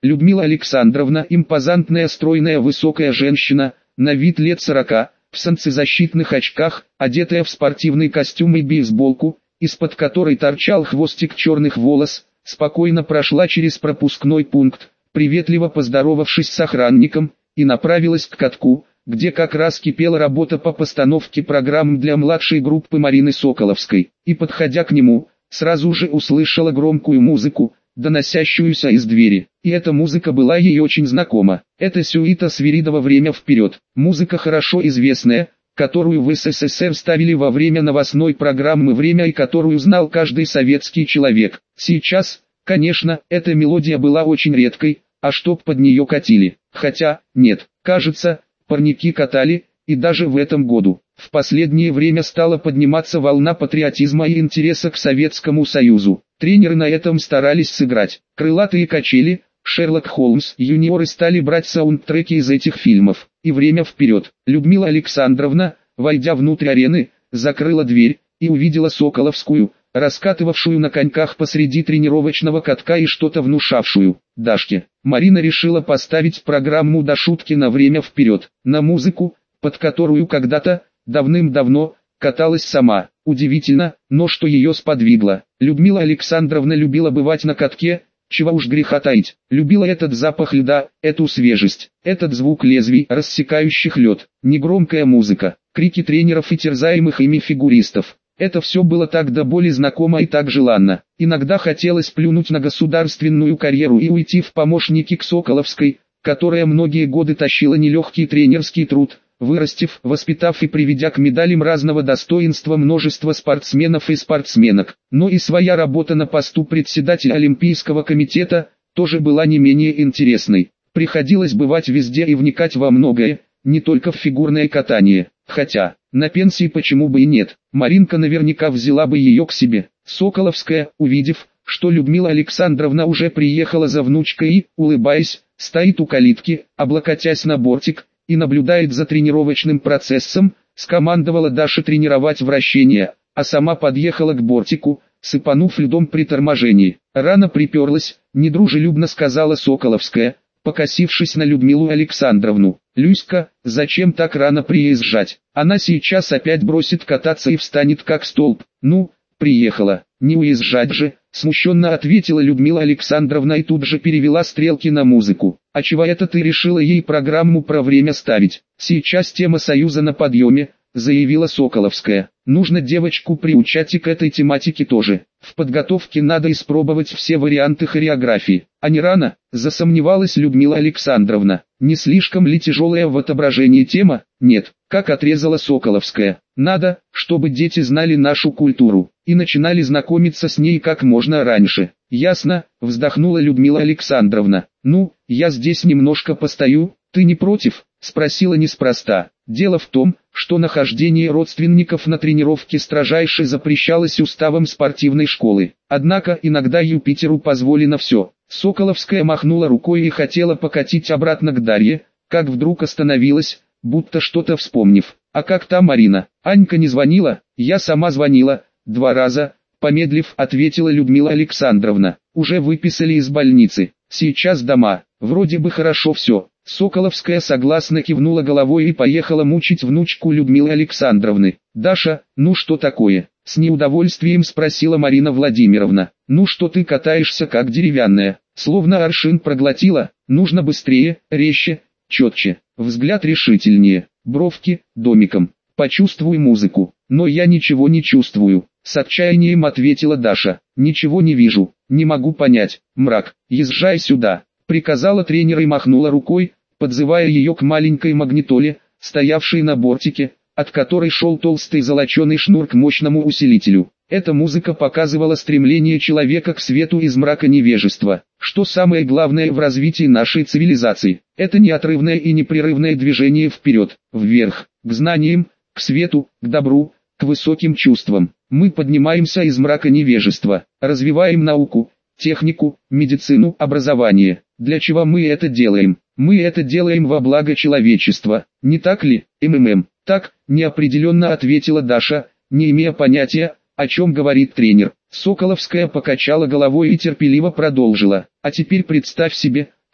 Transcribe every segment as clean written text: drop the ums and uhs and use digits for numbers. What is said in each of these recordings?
Людмила Александровна, импозантная стройная высокая женщина, на вид лет 40, в солнцезащитных очках, одетая в спортивный костюм и бейсболку, из-под которой торчал хвостик черных волос, спокойно прошла через пропускной пункт, приветливо поздоровавшись с охранником, и направилась к катку, где как раз кипела работа по постановке программ для младшей группы Марины Соколовской, и, подходя к нему, сразу же услышала громкую музыку, доносящуюся из двери, и эта музыка была ей очень знакома. Это сюита Свиридова «Время вперед», музыка хорошо известная, которую в СССР ставили во время новостной программы «Время» и которую знал каждый советский человек. Сейчас, конечно, эта мелодия была очень редкой, а чтоб под нее катили, хотя, нет, кажется, парники катали, и даже в этом году. В последнее время стала подниматься волна патриотизма и интереса к Советскому Союзу. Тренеры на этом старались сыграть. Крылатые качели, Шерлок Холмс, юниоры стали брать саундтреки из этих фильмов. И «Время вперед». Людмила Александровна, войдя внутрь арены, закрыла дверь и увидела Соколовскую, раскатывавшую на коньках посреди тренировочного катка и что-то внушавшую Дашке. Марина решила поставить программу до шутки на «Время вперед», на музыку, под которую когда-то, давным-давно, каталась сама. Удивительно, но что ее сподвигло. Людмила Александровна любила бывать на катке, чего уж греха таить. Любила этот запах льда, эту свежесть, этот звук лезвий, рассекающих лед, негромкая музыка, крики тренеров и терзаемых ими фигуристов. Это все было так до боли знакомо и так желанно. Иногда хотелось плюнуть на государственную карьеру и уйти в помощники к Соколовской, которая многие годы тащила нелегкий тренерский труд, вырастив, воспитав и приведя к медалям разного достоинства множество спортсменов и спортсменок. Но и своя работа на посту председателя Олимпийского комитета тоже была не менее интересной. Приходилось бывать везде и вникать во многое, не только в фигурное катание. Хотя, на пенсии почему бы и нет, Маринка наверняка взяла бы ее к себе. Соколовская, увидев, что Людмила Александровна уже приехала за внучкой и, улыбаясь, стоит у калитки, облокотясь на бортик, и наблюдает за тренировочным процессом, скомандовала Даше тренировать вращение, а сама подъехала к бортику, сыпанув льдом при торможении. «Рано приперлась», — недружелюбно сказала Соколовская, покосившись на Людмилу Александровну. «Люська, зачем так рано приезжать? Она сейчас опять бросит кататься и встанет как столб». «Ну, приехала, не уезжать же», — смущенно ответила Людмила Александровна и тут же перевела стрелки на музыку. «А чего это ты решила ей программу про время ставить? Сейчас тема Союза на подъеме», — заявила Соколовская. «Нужно девочку приучать и к этой тематике тоже. В подготовке надо испробовать все варианты хореографии». «А не рано?» — засомневалась Людмила Александровна. «Не слишком ли тяжелая в отображении тема?» «Нет», — как отрезала Соколовская. «Надо, чтобы дети знали нашу культуру и начинали знакомиться с ней как можно раньше». «Ясно», — вздохнула Людмила Александровна. «Ну, я здесь немножко постою, ты не против?» — спросила неспроста. Дело в том, что нахождение родственников на тренировке строжайше запрещалось уставом спортивной школы. Однако иногда Юпитеру позволено все. Соколовская махнула рукой и хотела покатить обратно к Дарье, как вдруг остановилась, будто что-то вспомнив. «А как там Марина? Анька не звонила?» «Я сама звонила, 2 раза», помедлив, ответила Людмила Александровна. «Уже выписали из больницы. Сейчас дома. Вроде бы хорошо все». Соколовская согласно кивнула головой и поехала мучить внучку Людмилы Александровны. «Даша, ну что такое?» — с неудовольствием спросила Марина Владимировна. «Ну что ты катаешься как деревянная? Словно аршин проглотила. Нужно быстрее, резче, четче. Взгляд решительнее. Бровки, домиком. Почувствуй музыку». «Но я ничего не чувствую», — с отчаянием ответила Даша. «Ничего не вижу, не могу понять. Мрак, езжай сюда», — приказала тренер и махнула рукой, подзывая ее к маленькой магнитоле, стоявшей на бортике, от которой шел толстый золоченый шнур к мощному усилителю. Эта музыка показывала стремление человека к свету из мрака невежества. Что самое главное в развитии нашей цивилизации? Это неотрывное и непрерывное движение вперед, вверх, к знаниям, к свету, к добру, к высоким чувствам. Мы поднимаемся из мрака невежества, развиваем науку, технику, медицину, образование. Для чего мы это делаем? Мы это делаем во благо человечества, не так ли, МММ? Так, неопределенно ответила Даша, не имея понятия, о чем говорит тренер. Соколовская покачала головой и терпеливо продолжила. А теперь представь себе,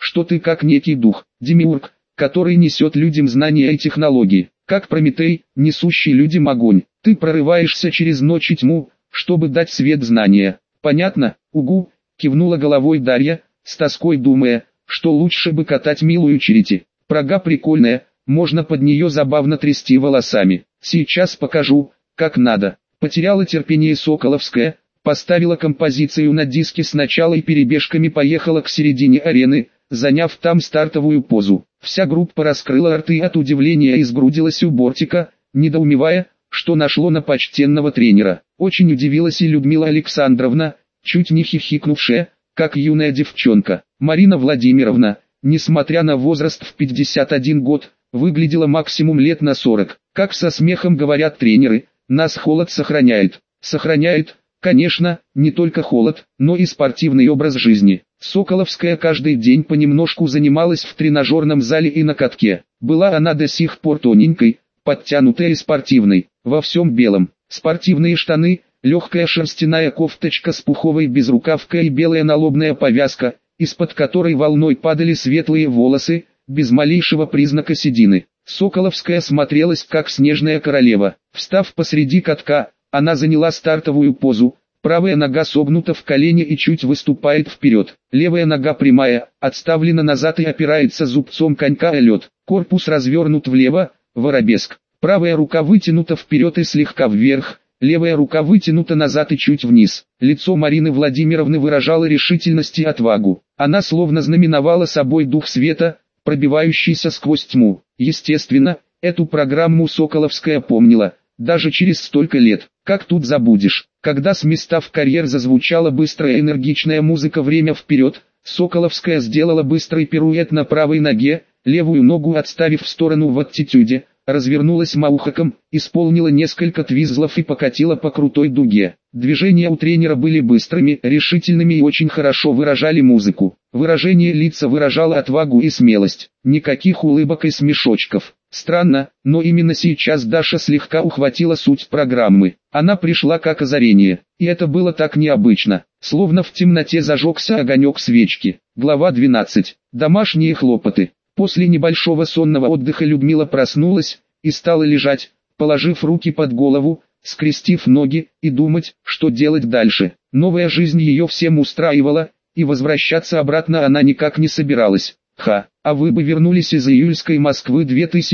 что ты как некий дух, демиург, который несет людям знания и технологии, как Прометей, несущий людям огонь. Ты прорываешься через ночь и тьму, чтобы дать свет знания. Понятно? Угу, кивнула головой Дарья, с тоской думая, что лучше бы катать милую Черити. Прага прикольная, можно под нее забавно трясти волосами. Сейчас покажу, как надо. Потеряла терпение Соколовская, поставила композицию на диске сначала и перебежками поехала к середине арены, заняв там стартовую позу. Вся группа раскрыла рты от удивления и сгрудилась у бортика, недоумевая, что нашло на почтенного тренера. Очень удивилась и Людмила Александровна, чуть не хихикнувшая, как юная девчонка. Марина Владимировна, несмотря на возраст в 51 год, выглядела максимум лет на 40. Как со смехом говорят тренеры, нас холод сохраняет. Сохраняет, конечно, не только холод, но и спортивный образ жизни. Соколовская каждый день понемножку занималась в тренажерном зале и на катке. Была она до сих пор тоненькой, подтянутой и спортивной, во всем белом. Спортивные штаны, легкая шерстяная кофточка с пуховой безрукавкой и белая налобная повязка, из-под которой волной падали светлые волосы, без малейшего признака седины. Соколовская смотрелась как снежная королева. Встав посреди катка, она заняла стартовую позу, правая нога согнута в колене и чуть выступает вперед. Левая нога прямая, отставлена назад и опирается зубцом конька о лед. Корпус развернут влево, в арабеск. Правая рука вытянута вперед и слегка вверх, левая рука вытянута назад и чуть вниз. Лицо Марины Владимировны выражало решительность и отвагу. Она словно знаменовала собой дух света, пробивающийся сквозь тьму. Естественно, эту программу Соколовская помнила, даже через столько лет. Как тут забудешь? Когда с места в карьер зазвучала быстрая энергичная музыка «Время вперед», Соколовская сделала быстрый пируэт на правой ноге, левую ногу отставив в сторону в аттитюде, развернулась маухаком, исполнила несколько твизлов и покатила по крутой дуге. Движения у тренера были быстрыми, решительными и очень хорошо выражали музыку. Выражение лица выражало отвагу и смелость. Никаких улыбок и смешочков. Странно, но именно сейчас Даша слегка ухватила суть программы. Она пришла как озарение, и это было так необычно, словно в темноте зажегся огонек свечки. Глава 12. Домашние хлопоты. После небольшого сонного отдыха Людмила проснулась и стала лежать, положив руки под голову, скрестив ноги, и думать, что делать дальше. Новая жизнь ее всем устраивала, и возвращаться обратно она никак не собиралась. А вы бы вернулись из июльской Москвы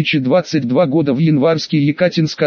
2022 года в январский Екатинск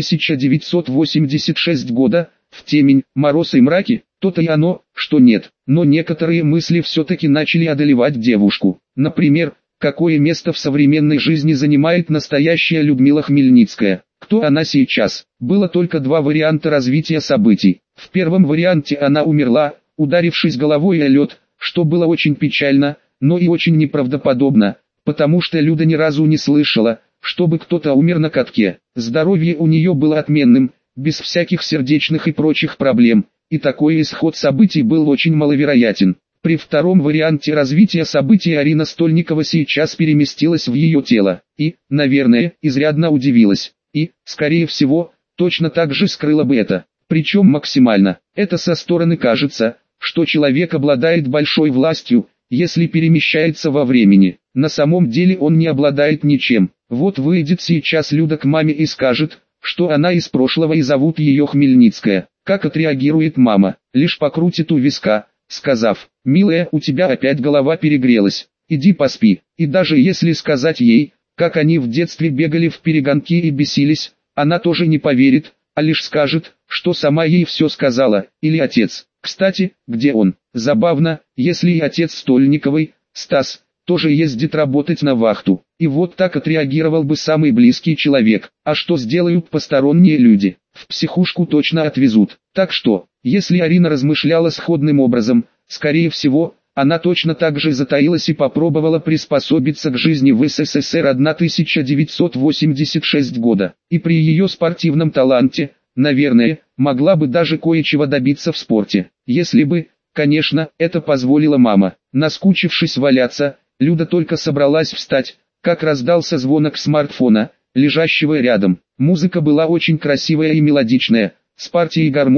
1986 года, в темень, мороз и мраки? То-то и оно, что нет. Но некоторые мысли все-таки начали одолевать девушку. Например, какое место в современной жизни занимает настоящая Людмила Хмельницкая? Кто она сейчас? Было только два варианта развития событий. В первом варианте она умерла, ударившись головой о лед, что было очень печально, но и очень неправдоподобно, потому что Люда ни разу не слышала, чтобы кто-то умер на катке. Здоровье у нее было отменным, без всяких сердечных и прочих проблем, и такой исход событий был очень маловероятен. При втором варианте развития событий Арина Стольникова сейчас переместилась в ее тело, и, наверное, изрядно удивилась, и, скорее всего, точно так же скрыла бы это, причем максимально. Это со стороны кажется, что человек обладает большой властью, если перемещается во времени. На самом деле он не обладает ничем. Вот выйдет сейчас Люда к маме и скажет, что она из прошлого и зовут ее Хмельницкая. Как отреагирует мама? Лишь покрутит у виска, сказав: «Милая, у тебя опять голова перегрелась, иди поспи». И даже если сказать ей, как они в детстве бегали в перегонки и бесились, она тоже не поверит, а лишь скажет, что сама ей все сказала, или отец. Кстати, где он? Забавно, если и отец Стольниковой, Стас, тоже ездит работать на вахту. И вот так отреагировал бы самый близкий человек. А что сделают посторонние люди? В психушку точно отвезут. Так что, если Арина размышляла сходным образом, скорее всего, она точно так же затаилась и попробовала приспособиться к жизни в СССР 1986 года. И при ее спортивном таланте, наверное, могла бы даже кое-чего добиться в спорте. Если бы, конечно, это позволила мама. Наскучившись валяться, Люда только собралась встать, как раздался звонок смартфона, лежащего рядом. Музыка была очень красивая и мелодичная, с партией гармонии,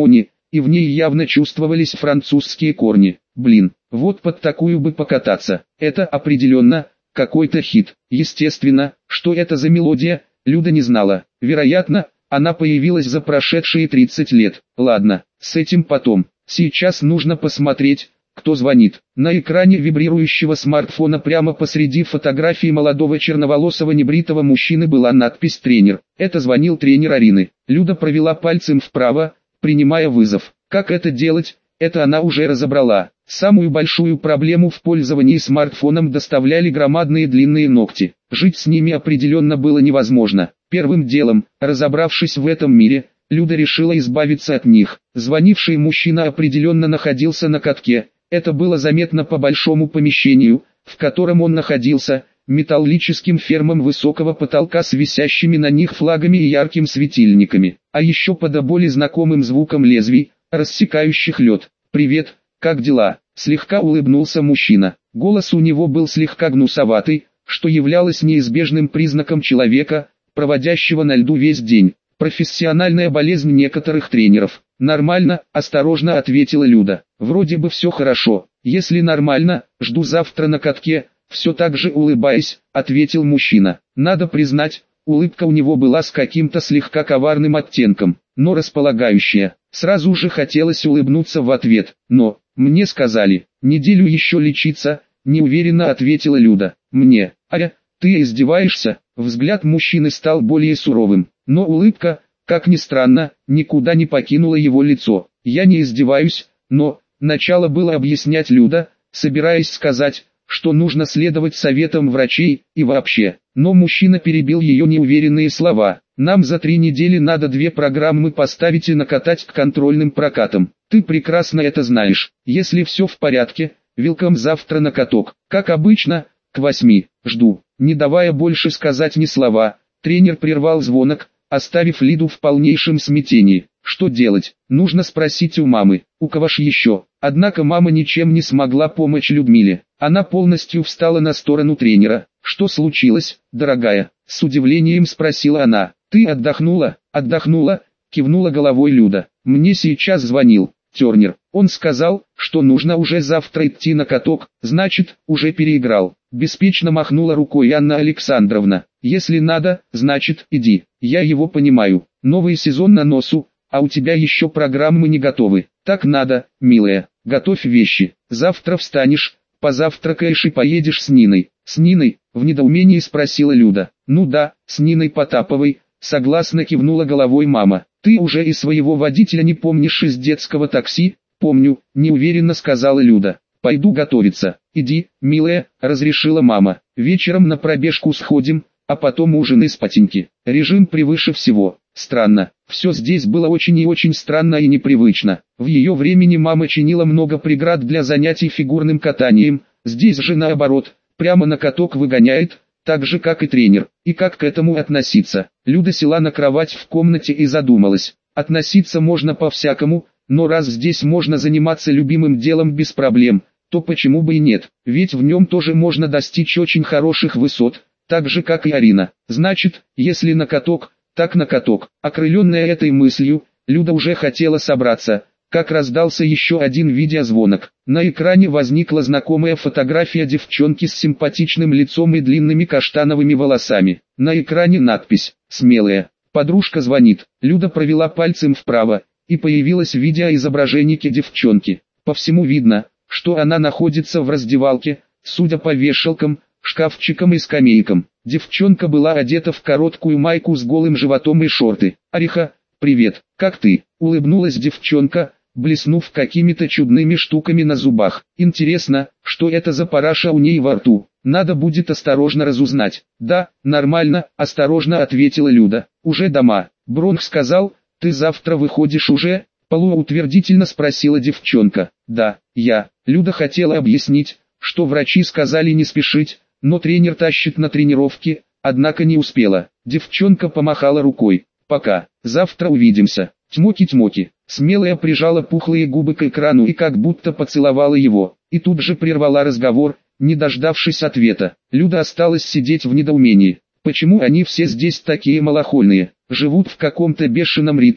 и в ней явно чувствовались французские корни. Блин, вот под такую бы покататься. Это определенно какой-то хит. Естественно, что это за мелодия, Люда не знала. Вероятно, она появилась за прошедшие 30 лет. Ладно, с этим потом. Сейчас нужно посмотреть, кто звонит. На экране вибрирующего смартфона прямо посреди фотографии молодого черноволосого небритого мужчины была надпись «Тренер». Это звонил тренер Арины. Люда провела пальцем вправо, принимая вызов. Как это делать, это она уже разобрала. Самую большую проблему в пользовании смартфоном доставляли громадные длинные ногти. Жить с ними определенно было невозможно. Первым делом, разобравшись в этом мире, Люда решила избавиться от них. Звонивший мужчина определенно находился на катке. Это было заметно по большому помещению, в котором он находился, металлическим фермам высокого потолка с висящими на них флагами и ярким светильниками. А еще по до боли знакомым звуком лезвий, рассекающих лед. «Привет, как дела?» – слегка улыбнулся мужчина. Голос у него был слегка гнусоватый, что являлось неизбежным признаком человека, проводящего на льду весь день. Профессиональная болезнь некоторых тренеров. «Нормально», – осторожно ответила Люда. «Вроде бы все хорошо. Если нормально, жду завтра на катке», – все так же улыбаясь, ответил мужчина. Надо признать, улыбка у него была с каким-то слегка коварным оттенком, но располагающая. Сразу же хотелось улыбнуться в ответ, но, мне сказали, неделю еще лечиться, неуверенно ответила Люда. «Мне, Аря, ты издеваешься?» Взгляд мужчины стал более суровым, но улыбка, как ни странно, никуда не покинула его лицо. «Я не издеваюсь, но...» Начало было объяснять Люда, собираясь сказать, что нужно следовать советам врачей, и вообще. Но мужчина перебил ее неуверенные слова. «Нам за 3 недели надо 2 программы поставить и накатать к контрольным прокатам. Ты прекрасно это знаешь. Если все в порядке, велком завтра на каток. Как обычно, к 8. Жду». Не давая больше сказать ни слова, тренер прервал звонок, оставив Лиду в полнейшем смятении. Что делать? Нужно спросить у мамы. У кого ж еще? Однако мама ничем не смогла помочь Людмиле. Она полностью встала на сторону тренера. «Что случилось, дорогая?» С удивлением спросила она. «Ты отдохнула?» «Отдохнула», кивнула головой Люда. «Мне сейчас звонил Тернер. Он сказал, что нужно уже завтра идти на каток, значит, уже переиграл». Беспечно махнула рукой Анна Александровна. «Если надо, значит, иди. Я его понимаю. Новый сезон на носу, а у тебя еще программы не готовы. Так надо, милая. Готовь вещи. Завтра встанешь, позавтракаешь и поедешь с Ниной». «С Ниной?» – в недоумении спросила Люда. «Ну да, с Ниной Потаповой», – согласно кивнула головой мама. «Ты уже и своего водителя не помнишь из детского такси?» «Помню», – неуверенно сказала Люда. «Пойду готовиться». «Иди, милая», – разрешила мама. «Вечером на пробежку сходим, а потом ужин и спатеньки». Режим превыше всего. Странно. Все здесь было очень и очень странно и непривычно. В ее времени мама чинила много преград для занятий фигурным катанием, здесь же наоборот, прямо на каток выгоняет, так же как и тренер. И как к этому относиться? Люда села на кровать в комнате и задумалась. Относиться можно по-всякому, но раз здесь можно заниматься любимым делом без проблем, то почему бы и нет? Ведь в нем тоже можно достичь очень хороших высот, так же как и Арина. Значит, если на каток, так на каток. Окрыленная этой мыслью, Люда уже хотела собраться, как раздался еще один видеозвонок. На экране возникла знакомая фотография девчонки с симпатичным лицом и длинными каштановыми волосами. На экране надпись «Смелая». Подружка звонит. Люда провела пальцем вправо, и появилось видеоизображение девчонки. По всему видно, что она находится в раздевалке, судя по вешалкам, шкафчикам и скамейкам. Девчонка была одета в короткую майку с голым животом и шорты. «Ариха, привет, как ты?» – улыбнулась девчонка, блеснув какими-то чудными штуками на зубах. «Интересно, что это за параша у ней во рту? Надо будет осторожно разузнать». «Да, нормально», – осторожно ответила Люда. «Уже дома?» Бронх сказал, «Ты завтра выходишь уже?» Полуутвердительно спросила девчонка. «Да, я». Люда хотела объяснить, что врачи сказали не спешить, но тренер тащит на тренировки, однако не успела. Девчонка помахала рукой. «Пока, завтра увидимся». Тьмоки-тьмоки. Смелая прижала пухлые губы к экрану и как будто поцеловала его, и тут же прервала разговор, не дождавшись ответа. Люда осталась сидеть в недоумении. Почему они все здесь такие малохольные, живут в каком-то бешеном ритме,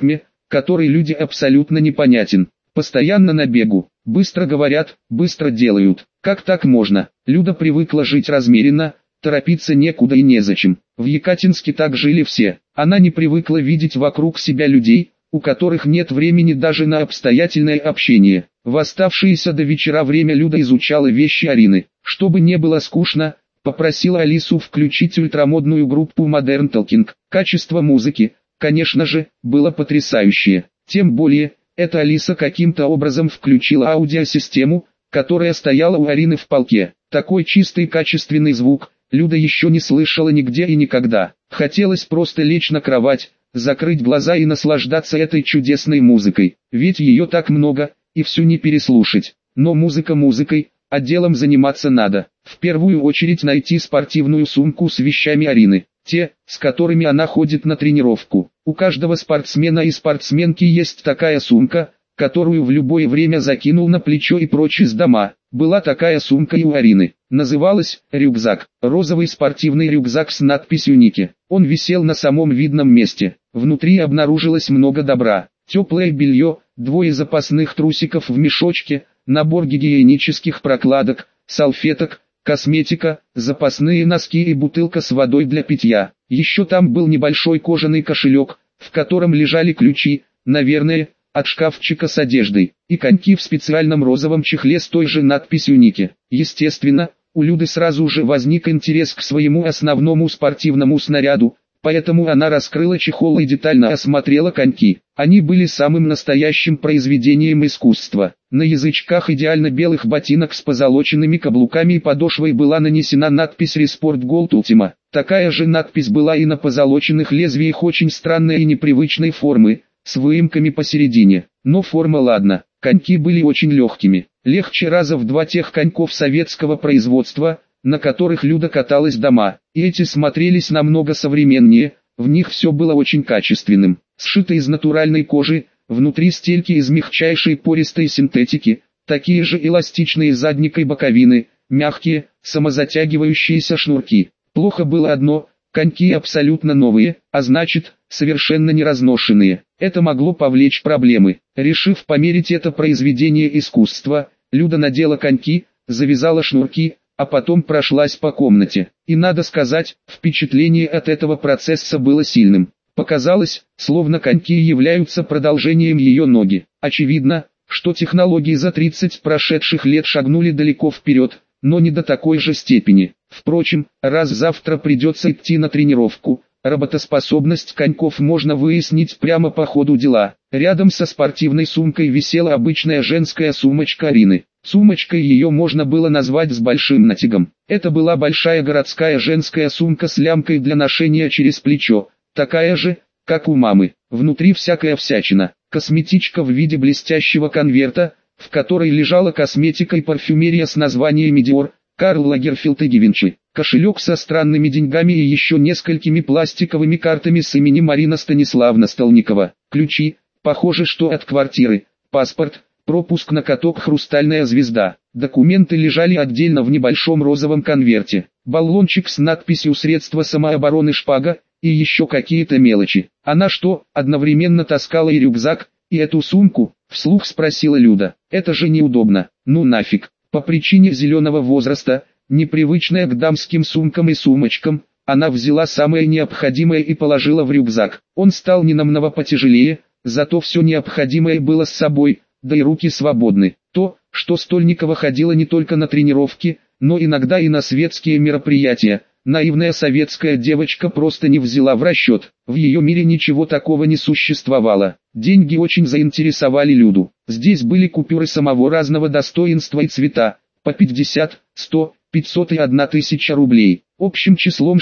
который люди абсолютно непонятен. Постоянно на бегу, быстро говорят, быстро делают. Как так можно? Люда привыкла жить размеренно, торопиться некуда и незачем. В Екатинске так жили все. Она не привыкла видеть вокруг себя людей, у которых нет времени даже на обстоятельное общение. В оставшееся до вечера время Люда изучала вещи Арины. Чтобы не было скучно, попросила Алису включить ультрамодную группу Modern Talking. Качество музыки, конечно же, было потрясающее. Тем более, эта Алиса каким-то образом включила аудиосистему, которая стояла у Арины в полке. Такой чистый качественный звук Люда еще не слышала нигде и никогда. Хотелось просто лечь на кровать, закрыть глаза и наслаждаться этой чудесной музыкой. Ведь ее так много, и всю не переслушать. Но музыка музыкой, а делом заниматься надо. В первую очередь найти спортивную сумку с вещами Арины. Те, с которыми она ходит на тренировку. У каждого спортсмена и спортсменки есть такая сумка, которую в любое время закинул на плечо и прочь из дома. Была такая сумка и у Арины. Называлась «Рюкзак». Розовый спортивный рюкзак с надписью «Ники». Он висел на самом видном месте. Внутри обнаружилось много добра. Теплое белье, 2 запасных трусиков в мешочке, набор гигиенических прокладок, салфеток, косметика, запасные носки и бутылка с водой для питья. Еще там был небольшой кожаный кошелек, в котором лежали ключи, наверное, от шкафчика с одеждой, и коньки в специальном розовом чехле с той же надписью «Ники». Естественно, у Люды сразу же возник интерес к своему основному спортивному снаряду, поэтому она раскрыла чехол и детально осмотрела коньки. Они были самым настоящим произведением искусства. На язычках идеально белых ботинок с позолоченными каблуками и подошвой была нанесена надпись «Resport Gold Ultima». Такая же надпись была и на позолоченных лезвиях очень странной и непривычной формы, с выемками посередине. Но форма ладно, коньки были очень легкими. Легче раза в 2 тех коньков советского производства, на которых Люда каталась дома. И эти смотрелись намного современнее, в них все было очень качественным. Сшито из натуральной кожи, внутри стельки из мягчайшей пористой синтетики, такие же эластичные задник и боковины, мягкие, самозатягивающиеся шнурки. Плохо было одно: коньки абсолютно новые, а значит, совершенно не разношенные. Это могло повлечь проблемы. Решив померить это произведение искусства, Люда надела коньки, завязала шнурки, а потом прошлась по комнате. И надо сказать, впечатление от этого процесса было сильным. Показалось, словно коньки являются продолжением ее ноги. Очевидно, что технологии за 30 прошедших лет шагнули далеко вперед, но не до такой же степени. Впрочем, раз завтра придется идти на тренировку, работоспособность коньков можно выяснить прямо по ходу дела. Рядом со спортивной сумкой висела обычная женская сумочка Арины. Сумочкой ее можно было назвать с большим натягом. Это была большая городская женская сумка с лямкой для ношения через плечо, такая же, как у мамы. Внутри всякая всячина. Косметичка в виде блестящего конверта, в которой лежала косметика и парфюмерия с названиями Dior, Карл Лагерфельд и Givenchy. Кошелек со странными деньгами и еще несколькими пластиковыми картами с именем Марина Станиславна Столникова. Ключи, похоже, что от квартиры, паспорт, пропуск на каток «Хрустальная звезда». Документы лежали отдельно в небольшом розовом конверте. Баллончик с надписью «Средства самообороны шпага» и еще какие-то мелочи. Она что, одновременно таскала и рюкзак, и эту сумку? Вслух спросила Люда. Это же неудобно. Ну нафиг. По причине зеленого возраста, непривычная к дамским сумкам и сумочкам, она взяла самое необходимое и положила в рюкзак. Он стал ненамного потяжелее, зато все необходимое было с собой, да и руки свободны. То, что Стольникова ходила не только на тренировки, но иногда и на светские мероприятия, наивная советская девочка просто не взяла в расчет. В ее мире ничего такого не существовало. Деньги очень заинтересовали Люду. Здесь были купюры самого разного достоинства и цвета, по 50, 100, 500 и 1000 рублей. Общим числом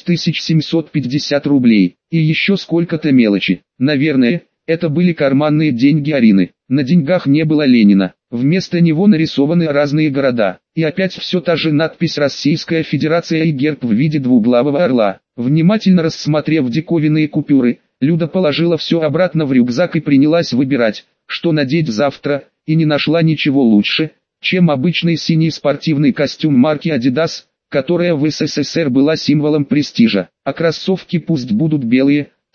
6750 рублей. И еще сколько-то мелочи. Наверное, это были карманные деньги Арины. На деньгах не было Ленина. Вместо него нарисованы разные города. И опять все та же надпись «Российская Федерация» и герб в виде двуглавого орла. Внимательно рассмотрев диковинные купюры, Люда положила все обратно в рюкзак и принялась выбирать, что надеть завтра, и не нашла ничего лучше, чем обычный синий спортивный костюм марки Adidas, которая в СССР была символом престижа. А кроссовки пусть будут белые,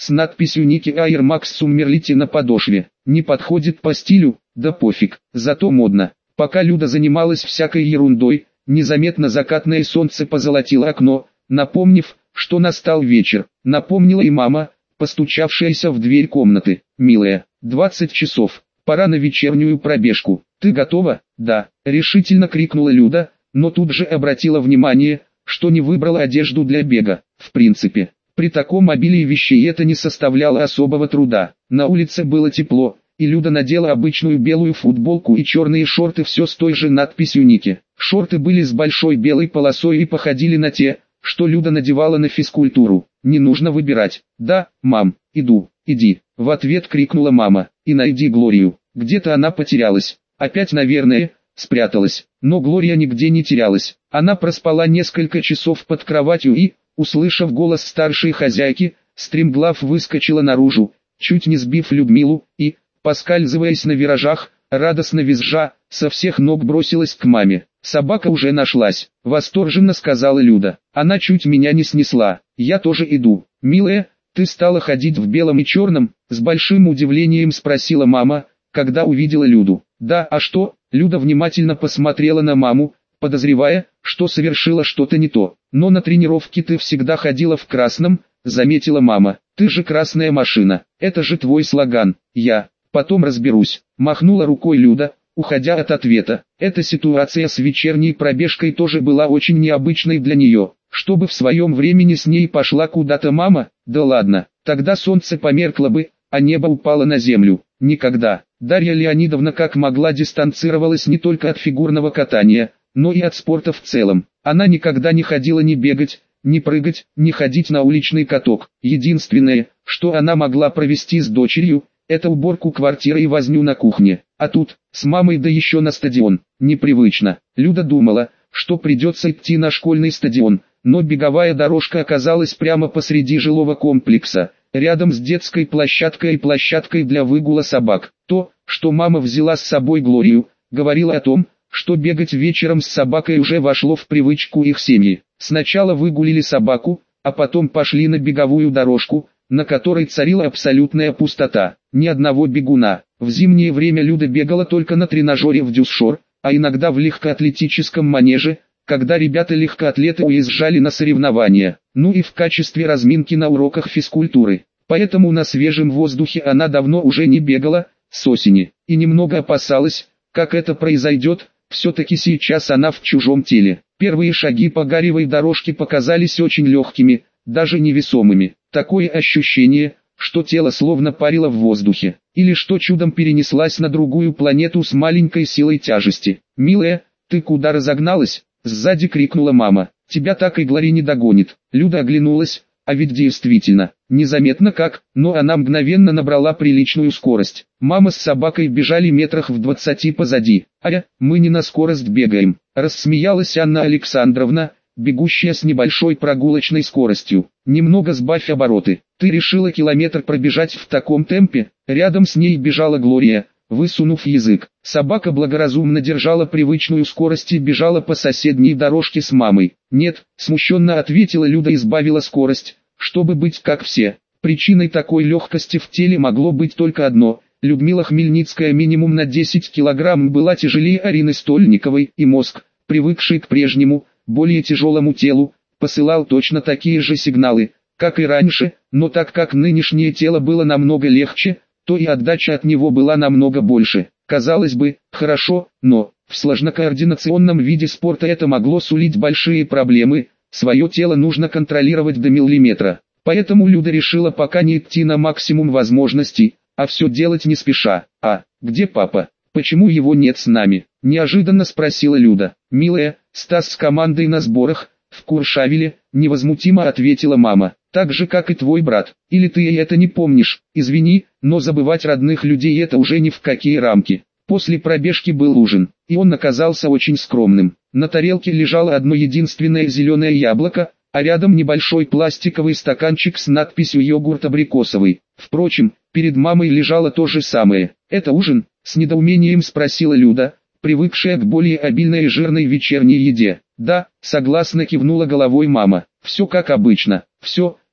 с надписью Nike Air Max Summerlite на подошве. Не подходит по стилю, да пофиг, зато модно. Пока Люда занималась всякой ерундой, незаметно закатное солнце позолотило окно, напомнив, что настал вечер. Напомнила и мама, постучавшаяся в дверь комнаты. «Милая, 20 часов, пора на вечернюю пробежку. Ты готова?» «Да», — решительно крикнула Люда, но тут же обратила внимание, что не выбрала одежду для бега. В принципе, при таком обилии вещей это не составляло особого труда. На улице было тепло, и Люда надела обычную белую футболку и черные шорты, все с той же надписью Nike. Шорты были с большой белой полосой и походили на те, что Люда надевала на физкультуру. «Не нужно выбирать». «Да, мам, иду». «Иди», — в ответ крикнула мама. «И найди Глорию». Где-то она потерялась. Опять, наверное, спряталась. Но Глория нигде не терялась. Она проспала несколько часов под кроватью и, услышав голос старшей хозяйки, стремглав выскочила наружу, чуть не сбив Людмилу, и, поскальзываясь на виражах, радостно визжа, со всех ног бросилась к маме. «Собака уже нашлась», — восторженно сказала Люда. «Она чуть меня не снесла. Я тоже иду». «Милая, ты стала ходить в белом и черном?» — с большим удивлением спросила мама, когда увидела Люду. «Да, а что?» — Люда внимательно посмотрела на маму, подозревая, что совершила что-то не то. «Но на тренировке ты всегда ходила в красном», — заметила мама. «Ты же красная машина, это же твой слоган». «Я потом разберусь», — махнула рукой Люда, уходя от ответа. Эта ситуация с вечерней пробежкой тоже была очень необычной для нее. Чтобы в своем времени с ней пошла куда-то мама, да ладно, тогда солнце померкло бы, а небо упало на землю. Никогда. Дарья Леонидовна как могла дистанцировалась не только от фигурного катания, но и от спорта в целом. Она никогда не ходила ни бегать, ни прыгать, ни ходить на уличный каток. Единственное, что она могла провести с дочерью, это уборку квартиры и возню на кухне. А тут, с мамой да еще на стадион. Непривычно. Люда думала, что придется идти на школьный стадион, но беговая дорожка оказалась прямо посреди жилого комплекса, рядом с детской площадкой и площадкой для выгула собак. То, что мама взяла с собой Глорию, говорило о том, что бегать вечером с собакой уже вошло в привычку их семьи. Сначала выгулили собаку, а потом пошли на беговую дорожку, на которой царила абсолютная пустота. Ни одного бегуна. В зимнее время Люда бегала только на тренажере в Дюсшор, а иногда в легкоатлетическом манеже, когда ребята-легкоатлеты уезжали на соревнования, ну и в качестве разминки на уроках физкультуры. Поэтому на свежем воздухе она давно уже не бегала, с осени, и немного опасалась, как это произойдет. Все-таки сейчас она в чужом теле. Первые шаги по гаревой дорожке показались очень легкими, даже невесомыми. Такое ощущение, что тело словно парило в воздухе, или что чудом перенеслась на другую планету с маленькой силой тяжести. «Милая, ты куда разогналась?» — сзади крикнула мама. «Тебя так и Глори не догонит». Люда оглянулась, а ведь действительно, незаметно как, но она мгновенно набрала приличную скорость. Мама с собакой бежали метрах в 20 позади. «Ая, мы не на скорость бегаем», — рассмеялась Анна Александровна, бегущая с небольшой прогулочной скоростью. «Немного сбавь обороты. Ты решила километр пробежать в таком темпе?» Рядом с ней бежала Глория, высунув язык. Собака благоразумно держала привычную скорость и бежала по соседней дорожке с мамой. «Нет», — смущенно ответила Люда и сбавила скорость, чтобы быть как все. Причиной такой легкости в теле могло быть только одно. Людмила Хмельницкая минимум на 10 килограмм была тяжелее Арины Стольниковой, и мозг, привыкший к прежнему, более тяжелому телу, посылал точно такие же сигналы, как и раньше, но так как нынешнее тело было намного легче, то и отдача от него была намного больше. Казалось бы, хорошо, но в сложнокоординационном виде спорта это могло сулить большие проблемы. Свое тело нужно контролировать до миллиметра. Поэтому Люда решила пока не идти на максимум возможностей, а все делать не спеша. «А, где папа? Почему его нет с нами?» – неожиданно спросила Люда. «Милая, Стас с командой на сборах, в Куршавеле», – невозмутимо ответила мама. «Так же, как и твой брат. Или ты и это не помнишь? Извини, но забывать родных людей это уже ни в какие рамки». После пробежки был ужин, и он оказался очень скромным. На тарелке лежало одно единственное зеленое яблоко, а рядом небольшой пластиковый стаканчик с надписью «Йогурт абрикосовый». Впрочем, перед мамой лежало то же самое. «Это ужин?» – с недоумением спросила Люда, привыкшая к более обильной и жирной вечерней еде. «Да», – согласно кивнула головой мама. «Все как обычно, все,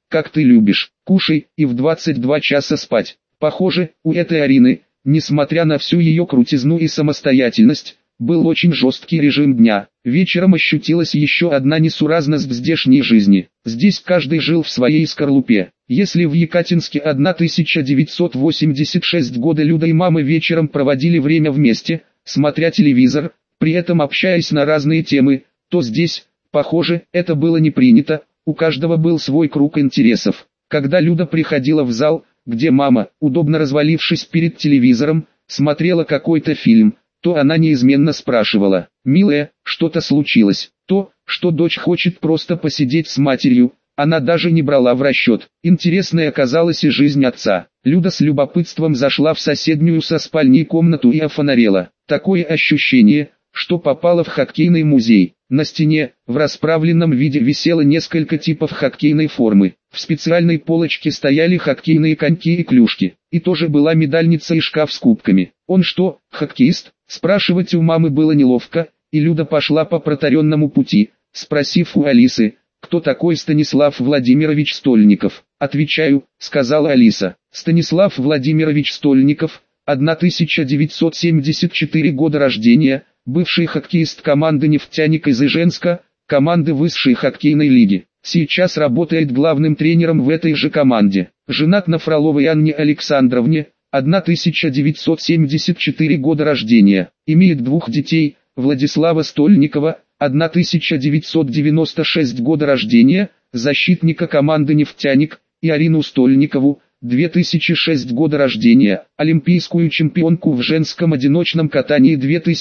как ты любишь, кушай и в 22 часа спать. Похоже, у этой Арины, несмотря на всю ее крутизну и самостоятельность, был очень жесткий режим дня. Вечером ощутилась еще одна несуразность в здешней жизни. Здесь каждый жил в своей скорлупе. Если в Екатинске 1986 года Люда и мама вечером проводили время вместе, смотря телевизор, при этом общаясь на разные темы, то здесь, похоже, это было не принято, у каждого был свой круг интересов. Когда Люда приходила в зал, где мама, удобно развалившись перед телевизором, смотрела какой-то фильм, то она неизменно спрашивала: «Милая, что-то случилось?» То, что дочь хочет просто посидеть с матерью, она даже не брала в расчет. Интересной оказалась и жизнь отца. Люда с любопытством зашла в соседнюю со спальней комнату и офонарела. Такое ощущение, что попала в хоккейный музей. На стене, в расправленном виде висело несколько типов хоккейной формы. В специальной полочке стояли хоккейные коньки и клюшки. И тоже была медальница и шкаф с кубками. «Он что, хоккеист?» Спрашивать у мамы было неловко, и Люда пошла по протаренному пути, спросив у Алисы, кто такой Станислав Владимирович Стольников. «Отвечаю», — сказала Алиса. Станислав Владимирович Стольников, 1974 года рождения, бывший хоккеист команды «Нефтяник» из Иженска, команды высшей хоккейной лиги. Сейчас работает главным тренером в этой же команде. Женат на Фроловой Анне Александровне, 1974 года рождения. Имеет двух детей: Владислава Стольникова, 1996 года рождения, защитника команды «Нефтяник», и Арину Стольникову, 2006 года рождения, олимпийскую чемпионку в женском одиночном катании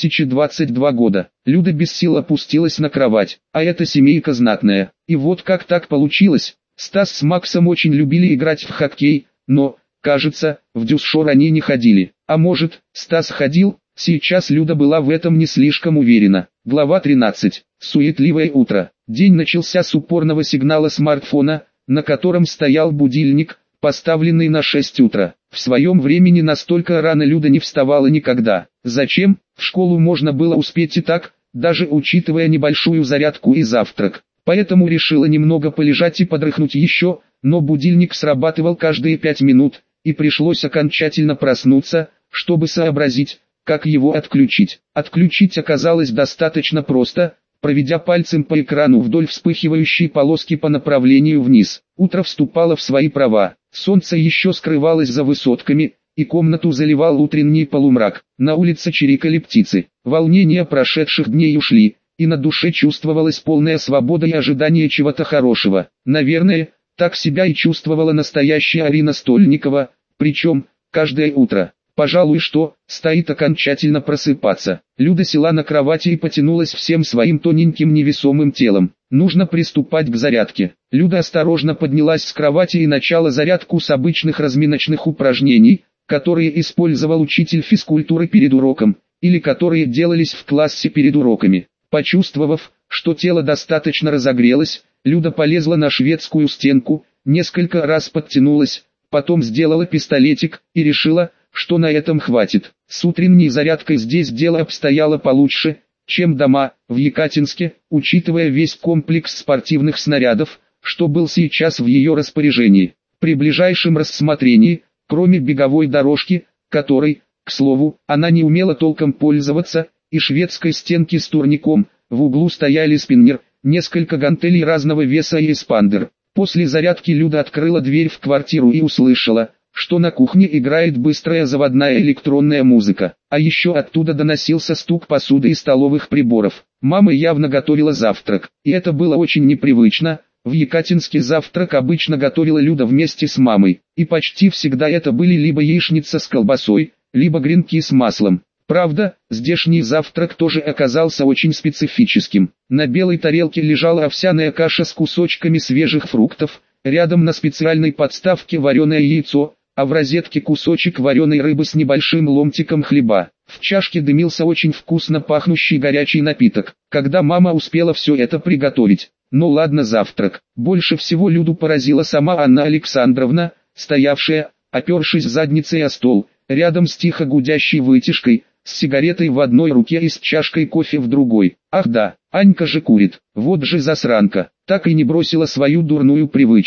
2022 года. Люда без сил опустилась на кровать. А эта семейка знатная. И вот как так получилось. Стас с Максом очень любили играть в хоккей, но, кажется, в дюсшор они не ходили. А может, Стас ходил? Сейчас Люда была в этом не слишком уверена. Глава 13. Суетливое утро. День начался с упорного сигнала смартфона, на котором стоял будильник, поставленный на 6 утра. В своем времени настолько рано Люда не вставала никогда. Зачем? В школу можно было успеть и так, даже учитывая небольшую зарядку и завтрак. Поэтому решила немного полежать и подрыхнуть еще, но будильник срабатывал каждые 5 минут, и пришлось окончательно проснуться, чтобы сообразить, как его отключить. Отключить оказалось достаточно просто, проведя пальцем по экрану вдоль вспыхивающей полоски по направлению вниз. Утро вступало в свои права. Солнце еще скрывалось за высотками, и комнату заливал утренний полумрак. На улице чирикали птицы. Волнения прошедших дней ушли, и на душе чувствовалась полная свобода и ожидание чего-то хорошего. Наверное, так себя и чувствовала настоящая Арина Стольникова, причем, каждое утро. Пожалуй, что, стоит окончательно просыпаться. Люда села на кровати и потянулась всем своим тоненьким невесомым телом. Нужно приступать к зарядке. Люда осторожно поднялась с кровати и начала зарядку с обычных разминочных упражнений, которые использовал учитель физкультуры перед уроком, или которые делались в классе перед уроками. Почувствовав, что тело достаточно разогрелось, Люда полезла на шведскую стенку, несколько раз подтянулась, потом сделала пистолетик и решила, что на этом хватит. С утренней зарядкой здесь дело обстояло получше, чем дома, в Екатинске, учитывая весь комплекс спортивных снарядов, что был сейчас в ее распоряжении. При ближайшем рассмотрении, кроме беговой дорожки, которой, к слову, она не умела толком пользоваться, и шведской стенки с турником, в углу стояли спиннер, несколько гантелей разного веса и эспандер. После зарядки Люда открыла дверь в квартиру и услышала, что на кухне играет быстрая заводная электронная музыка, а еще оттуда доносился стук посуды и столовых приборов. Мама явно готовила завтрак, и это было очень непривычно. В Екатинске завтрак обычно готовила Люда вместе с мамой, и почти всегда это были либо яичница с колбасой, либо гренки с маслом. Правда, здешний завтрак тоже оказался очень специфическим. На белой тарелке лежала овсяная каша с кусочками свежих фруктов, рядом на специальной подставке вареное яйцо, а в розетке кусочек вареной рыбы с небольшим ломтиком хлеба. В чашке дымился очень вкусно пахнущий горячий напиток. Когда мама успела все это приготовить? Ну ладно, завтрак. Больше всего Люду поразила сама Анна Александровна, стоявшая, опершись задницей о стол, рядом с тихо гудящей вытяжкой, с сигаретой в одной руке и с чашкой кофе в другой. Ах да, Анька же курит. Вот же засранка. Так и не бросила свою дурную привычку.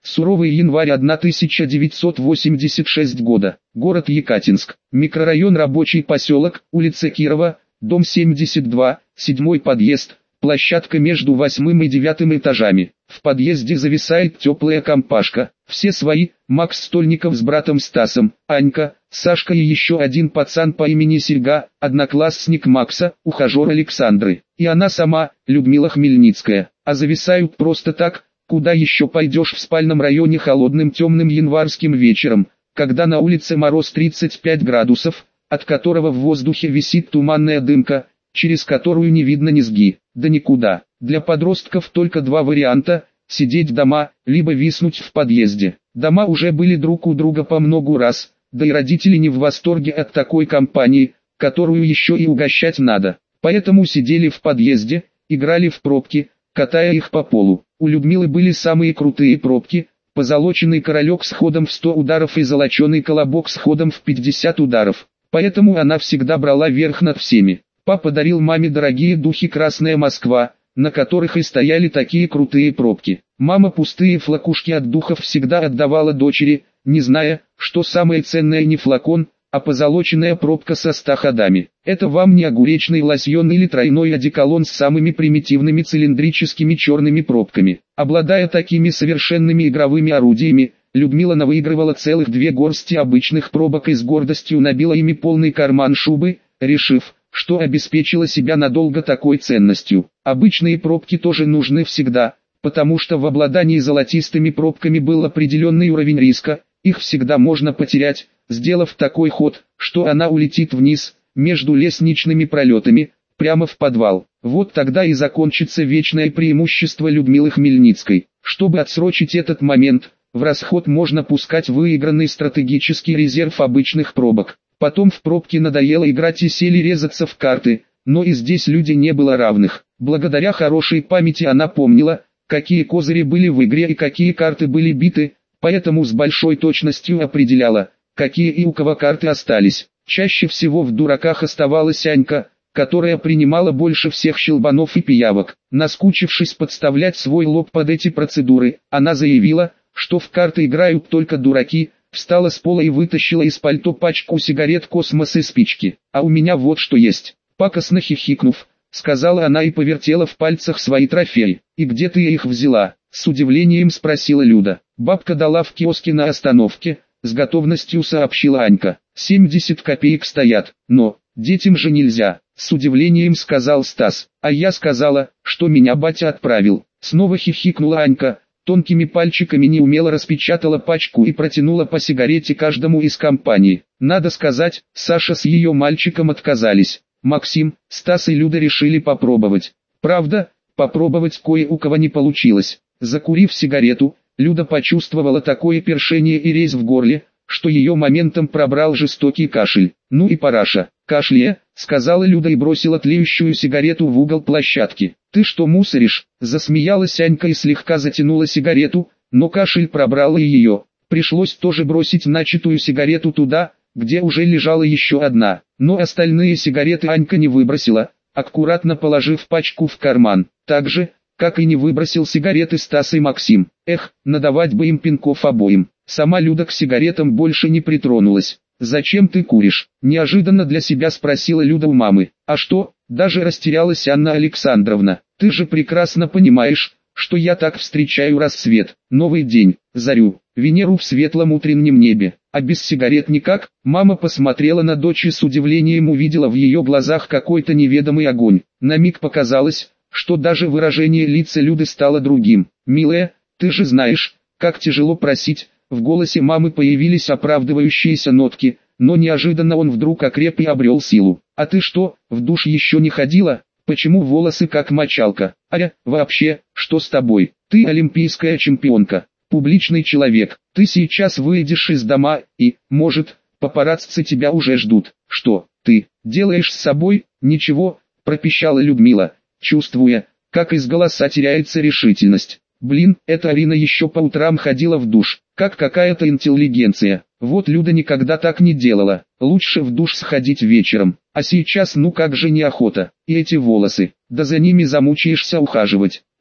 Суровый январь 1986 года. Город Екатинск. Микрорайон Рабочий поселок, улица Кирова, дом 72, 7 подъезд. Площадка между 8 и 9 этажами. В подъезде зависает теплая компашка. Все свои: Макс Стольников с братом Стасом, Анька, Сашка и еще один пацан по имени Серьга, одноклассник Макса, ухажер Александры. И она сама, Людмила Хмельницкая. А зависают просто так. Куда еще пойдешь в спальном районе холодным темным январским вечером, когда на улице мороз 35 градусов, от которого в воздухе висит туманная дымка, через которую не видно низги, да никуда. Для подростков только два варианта: сидеть дома, либо виснуть в подъезде. Дома уже были друг у друга по многу раз, да и родители не в восторге от такой компании, которую еще и угощать надо. Поэтому сидели в подъезде, играли в пробки, катая их по полу. У Людмилы были самые крутые пробки: позолоченный королек с ходом в 100 ударов и золоченый колобок с ходом в 50 ударов. Поэтому она всегда брала верх над всеми. Папа дарил маме дорогие духи «Красная Москва», на которых и стояли такие крутые пробки. Мама пустые флакушки от духов всегда отдавала дочери, не зная, что самое ценное не флакон, а позолоченная пробка со 100 ходами. Это вам не огуречный лосьон или тройной одеколон с самыми примитивными цилиндрическими черными пробками. Обладая такими совершенными игровыми орудиями, Людмила навыигрывала целых 2 горсти обычных пробок и с гордостью набила ими полный карман шубы, решив, что обеспечила себя надолго такой ценностью. Обычные пробки тоже нужны всегда, потому что в обладании золотистыми пробками был определенный уровень риска, их всегда можно потерять, сделав такой ход, что она улетит вниз, между лестничными пролетами, прямо в подвал. Вот тогда и закончится вечное преимущество Людмилы Хмельницкой. Чтобы отсрочить этот момент, в расход можно пускать выигранный стратегический резерв обычных пробок. Потом в пробки надоело играть и сели резаться в карты, но и здесь люди не было равных. Благодаря хорошей памяти она помнила, какие козыри были в игре и какие карты были биты, поэтому с большой точностью определяла, какие и у кого карты остались. Чаще всего в дураках оставалась Анька, которая принимала больше всех щелбанов и пиявок. Наскучившись подставлять свой лоб под эти процедуры, она заявила, что в карты играют только дураки, встала с пола и вытащила из пальто пачку сигарет «Космос» и спички. «А у меня вот что есть». Пакостно хихикнув, сказала она и повертела в пальцах свои трофеи. «И где ты их взяла?» — с удивлением спросила Люда. «Бабка дала в киоске на остановке», — с готовностью сообщила Анька. 70 копеек стоят, но детям же нельзя», — с удивлением сказал Стас. «А я сказала, что меня батя отправил». Снова хихикнула Анька. Тонкими пальчиками неумело распечатала пачку и протянула по сигарете каждому из компании. Надо сказать, Саша с ее мальчиком отказались. Максим, Стас и Люда решили попробовать. Правда, попробовать кое у кого не получилось. Закурив сигарету, Люда почувствовала такое першение и резь в горле, что ее моментом пробрал жестокий кашель. «Ну и параша, кашляя», — сказала Люда и бросила тлеющую сигарету в угол площадки. «Ты что мусоришь?» — засмеялась Анька и слегка затянула сигарету, но кашель пробрал и ее. Пришлось тоже бросить начатую сигарету туда, где уже лежала еще одна. Но остальные сигареты Анька не выбросила, аккуратно положив пачку в карман. Так же, как и не выбросил сигареты Стас и Максим. Эх, надавать бы им пинков обоим. Сама Люда к сигаретам больше не притронулась. «Зачем ты куришь?» – неожиданно для себя спросила Люда у мамы. «А что?» – даже растерялась Анна Александровна. «Ты же прекрасно понимаешь, что я так встречаю рассвет, новый день, зарю, Венеру в светлом утреннем небе, а без сигарет никак». Мама посмотрела на дочь и с удивлением увидела в ее глазах какой-то неведомый огонь. На миг показалось, что даже выражение лица Люды стало другим. «Милая, ты же знаешь, как тяжело просить». В голосе мамы появились оправдывающиеся нотки, но неожиданно он вдруг окреп и обрел силу. «А ты что, в душ еще не ходила? Почему волосы как мочалка? Вообще, что с тобой? Ты олимпийская чемпионка, публичный человек. Ты сейчас выйдешь из дома и, может, папарацци тебя уже ждут. Что ты делаешь с собой?» «Ничего», — пропищала Людмила, чувствуя, как из голоса теряется решительность. «Блин, эта Арина еще по утрам ходила в душ, как какая-то интеллигенция. Вот Люда никогда так не делала. Лучше в душ сходить вечером. А сейчас ну как же неохота. И эти волосы, да за ними замучаешься ухаживать.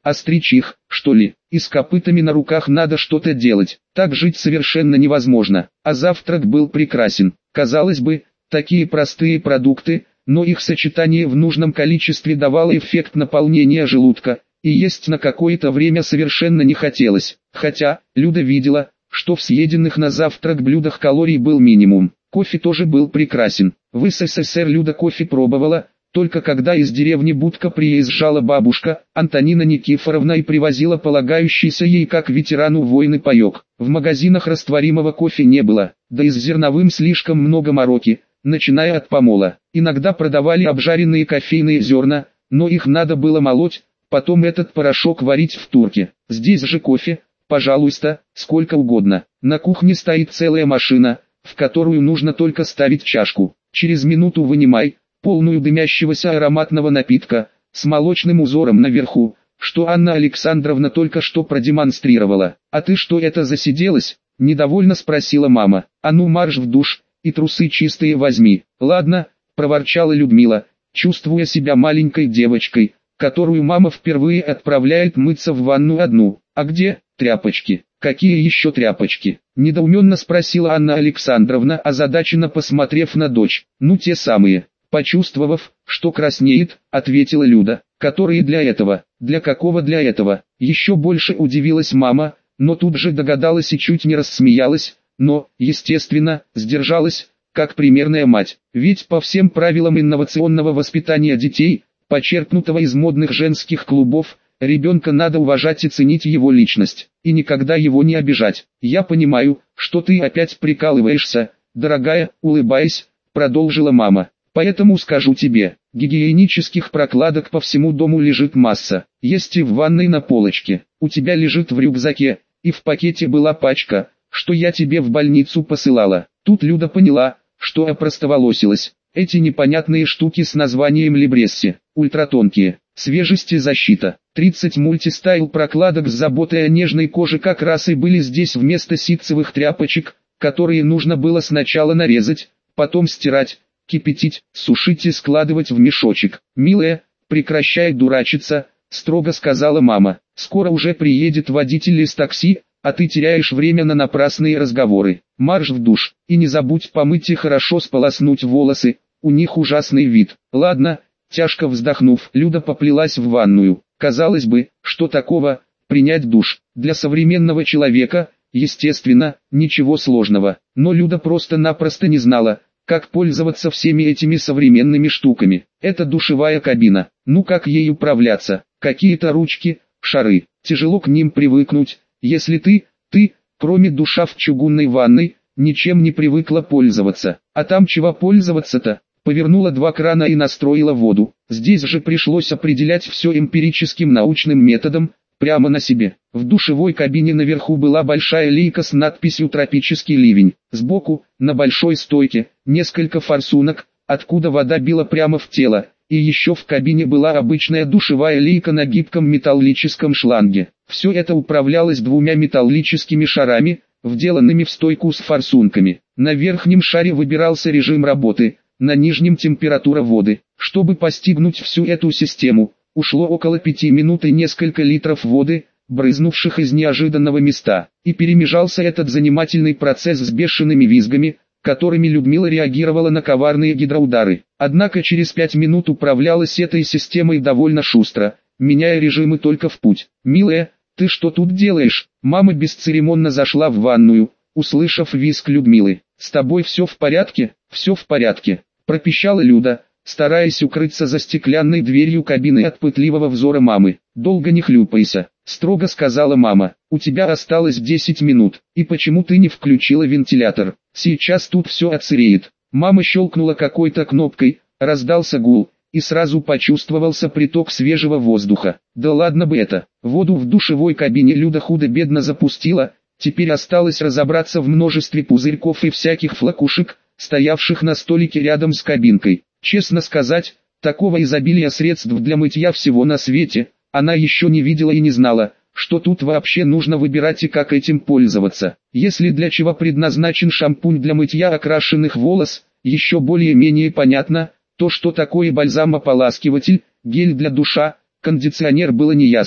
Остричь их, что ли? И с копытами на руках надо что-то делать. Так жить совершенно невозможно. А завтрак был прекрасен. Казалось бы, такие простые продукты, но их сочетание в нужном количестве давало эффект наполнения желудка, и есть на какое-то время совершенно не хотелось. Хотя, Люда видела, что в съеденных на завтрак блюдах калорий был минимум. Кофе тоже был прекрасен. В СССР Люда кофе пробовала, только когда из деревни Будка приезжала бабушка, Антонина Никифоровна, и привозила полагающийся ей как ветерану войны паёк. В магазинах растворимого кофе не было, да и с зерновым слишком много мороки, начиная от помола. Иногда продавали обжаренные кофейные зерна, но их надо было молоть, потом этот порошок варить в турке. Здесь же кофе, пожалуйста, сколько угодно. На кухне стоит целая машина, в которую нужно только ставить чашку. Через минуту вынимай, полную дымящегося ароматного напитка, с молочным узором наверху, что Анна Александровна только что продемонстрировала. «А ты что это засиделась?» – недовольно спросила мама. «А ну марш в душ, и трусы чистые возьми». «Ладно», – проворчала Людмила, чувствуя себя маленькой девочкой, которую мама впервые отправляет мыться в ванну одну. «А где тряпочки?» «Какие еще тряпочки?» – недоуменно спросила Анна Александровна, озадаченно посмотрев на дочь. «Ну те самые». Почувствовав, что краснеет, ответила Люда. «Которые для этого?» «Для какого для этого?» Еще больше удивилась мама, но тут же догадалась и чуть не рассмеялась, но, естественно, сдержалась, как примерная мать. Ведь по всем правилам инновационного воспитания детей, почерпнутого из модных женских клубов, ребенка надо уважать и ценить его личность, и никогда его не обижать. «Я понимаю, что ты опять прикалываешься, дорогая», улыбаясь, продолжила мама. «Поэтому скажу тебе, гигиенических прокладок по всему дому лежит масса. Есть и в ванной на полочке, у тебя лежит в рюкзаке, и в пакете была пачка, что я тебе в больницу посылала». Тут Люда поняла, что опростоволосилась. Эти непонятные штуки с названием Либресси, ультратонкие, свежесть и защита. 30 мультистайл прокладок с заботой о нежной коже как раз и были здесь вместо ситцевых тряпочек, которые нужно было сначала нарезать, потом стирать, кипятить, сушить и складывать в мешочек. «Милая, прекращай дурачиться», — строго сказала мама. «Скоро уже приедет водитель из такси, а ты теряешь время на напрасные разговоры. Марш в душ, и не забудь помыть и хорошо сполоснуть волосы, у них ужасный вид». «Ладно», — тяжко вздохнув, Люда поплелась в ванную. Казалось бы, что такого, принять душ, для современного человека, естественно, ничего сложного. Но Люда просто-напросто не знала, как пользоваться всеми этими современными штуками. Это душевая кабина. Ну как ей управляться? Какие-то ручки, шары. Тяжело к ним привыкнуть, если ты, кроме душа в чугунной ванной, ничем не привыкла пользоваться. А там чего пользоваться-то? Повернула два крана и настроила воду. Здесь же пришлось определять все эмпирическим научным методом, прямо на себе. В душевой кабине наверху была большая лейка с надписью «Тропический ливень». Сбоку, на большой стойке, несколько форсунок, откуда вода била прямо в тело. И еще в кабине была обычная душевая лейка на гибком металлическом шланге. Все это управлялось двумя металлическими шарами, вделанными в стойку с форсунками. На верхнем шаре выбирался режим работы, на нижнем температура воды. Чтобы постигнуть всю эту систему, ушло около 5 минут и несколько литров воды, брызнувших из неожиданного места. И перемежался этот занимательный процесс с бешеными визгами, которыми Людмила реагировала на коварные гидроудары. Однако через 5 минут управлялась этой системой довольно шустро, меняя режимы только в путь. «Милая, ты что тут делаешь?» Мама бесцеремонно зашла в ванную, услышав визг Людмилы. «С тобой все в порядке?» «Все в порядке», — пропищала Люда, стараясь укрыться за стеклянной дверью кабины от пытливого взора мамы. «Долго не хлюпайся», — строго сказала мама. «У тебя осталось 10 минут. И почему ты не включила вентилятор? Сейчас тут все отсыреет». Мама щелкнула какой-то кнопкой, раздался гул, и сразу почувствовался приток свежего воздуха. Да ладно бы это. Воду в душевой кабине Люда худо-бедно запустила, теперь осталось разобраться в множестве пузырьков и всяких флакушек, стоявших на столике рядом с кабинкой. Честно сказать, такого изобилия средств для мытья всего на свете, она еще не видела и не знала, что тут вообще нужно выбирать и как этим пользоваться. Если для чего предназначен шампунь для мытья окрашенных волос, еще более-менее понятно, то что такое бальзам-ополаскиватель, гель для душа, кондиционер было неясно.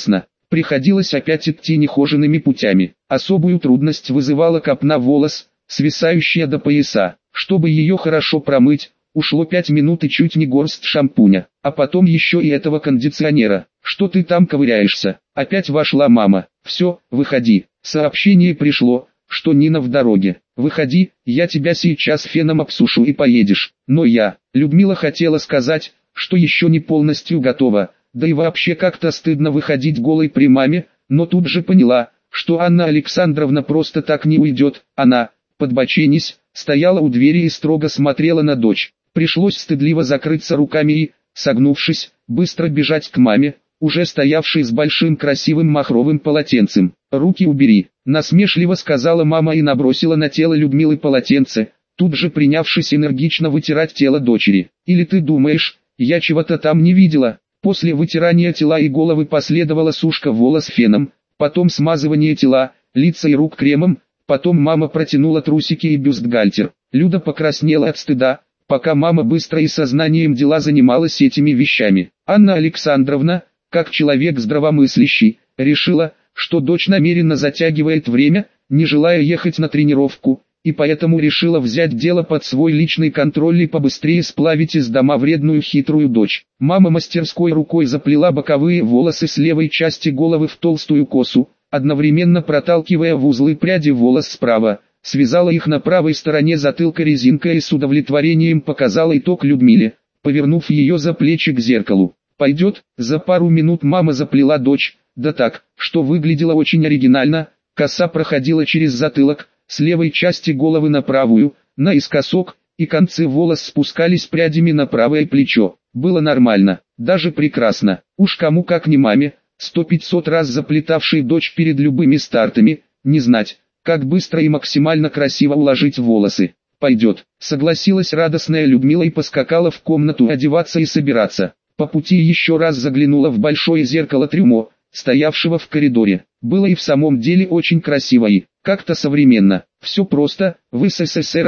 Приходилось опять идти нехоженными путями. Особую трудность вызывала копна волос, свисающая до пояса. Чтобы ее хорошо промыть, ушло 5 минут и чуть не горсть шампуня, а потом еще и этого кондиционера. «Что ты там ковыряешься?» Опять вошла мама. «Все, выходи». Сообщение пришло, что Нина в дороге. «Выходи, я тебя сейчас феном обсушу и поедешь». Но Людмила хотела сказать, что еще не полностью готова, да и вообще как-то стыдно выходить голой при маме, но тут же поняла, что Анна Александровна просто так не уйдет. Она, подбоченясь, стояла у двери и строго смотрела на дочь. Пришлось стыдливо закрыться руками и, согнувшись, быстро бежать к маме, уже стоявшей с большим красивым махровым полотенцем. «Руки убери», — насмешливо сказала мама и набросила на тело Людмилы полотенце, тут же принявшись энергично вытирать тело дочери. «Или ты думаешь, я чего-то там не видела?» После вытирания тела и головы последовала сушка волос феном, потом смазывание тела, лица и рук кремом, потом мама протянула трусики и бюстгальтер. Люда покраснела от стыда, пока мама быстро и сознанием дела занималась этими вещами. Анна Александровна, как человек здравомыслящий, решила, что дочь намеренно затягивает время, не желая ехать на тренировку, и поэтому решила взять дело под свой личный контроль и побыстрее сплавить из дома вредную хитрую дочь. Мама мастерской рукой заплела боковые волосы с левой части головы в толстую косу, одновременно проталкивая в узлы пряди волос справа, связала их на правой стороне затылка резинкой и с удовлетворением показала итог Людмиле, повернув ее за плечи к зеркалу. «Пойдет». За пару минут мама заплела дочь, да так, что выглядело очень оригинально. Коса проходила через затылок, с левой части головы на правую, наискосок, и концы волос спускались прядями на правое плечо. Было нормально, даже прекрасно. Уж кому как не маме, 100-500 раз заплетавшей дочь перед любыми стартами, не знать, как быстро и максимально красиво уложить волосы. «Пойдет», согласилась радостная Людмила и поскакала в комнату одеваться и собираться. По пути еще раз заглянула в большое зеркало трюмо, стоявшего в коридоре. Было и в самом деле очень красиво и как-то современно. Все просто, в СССР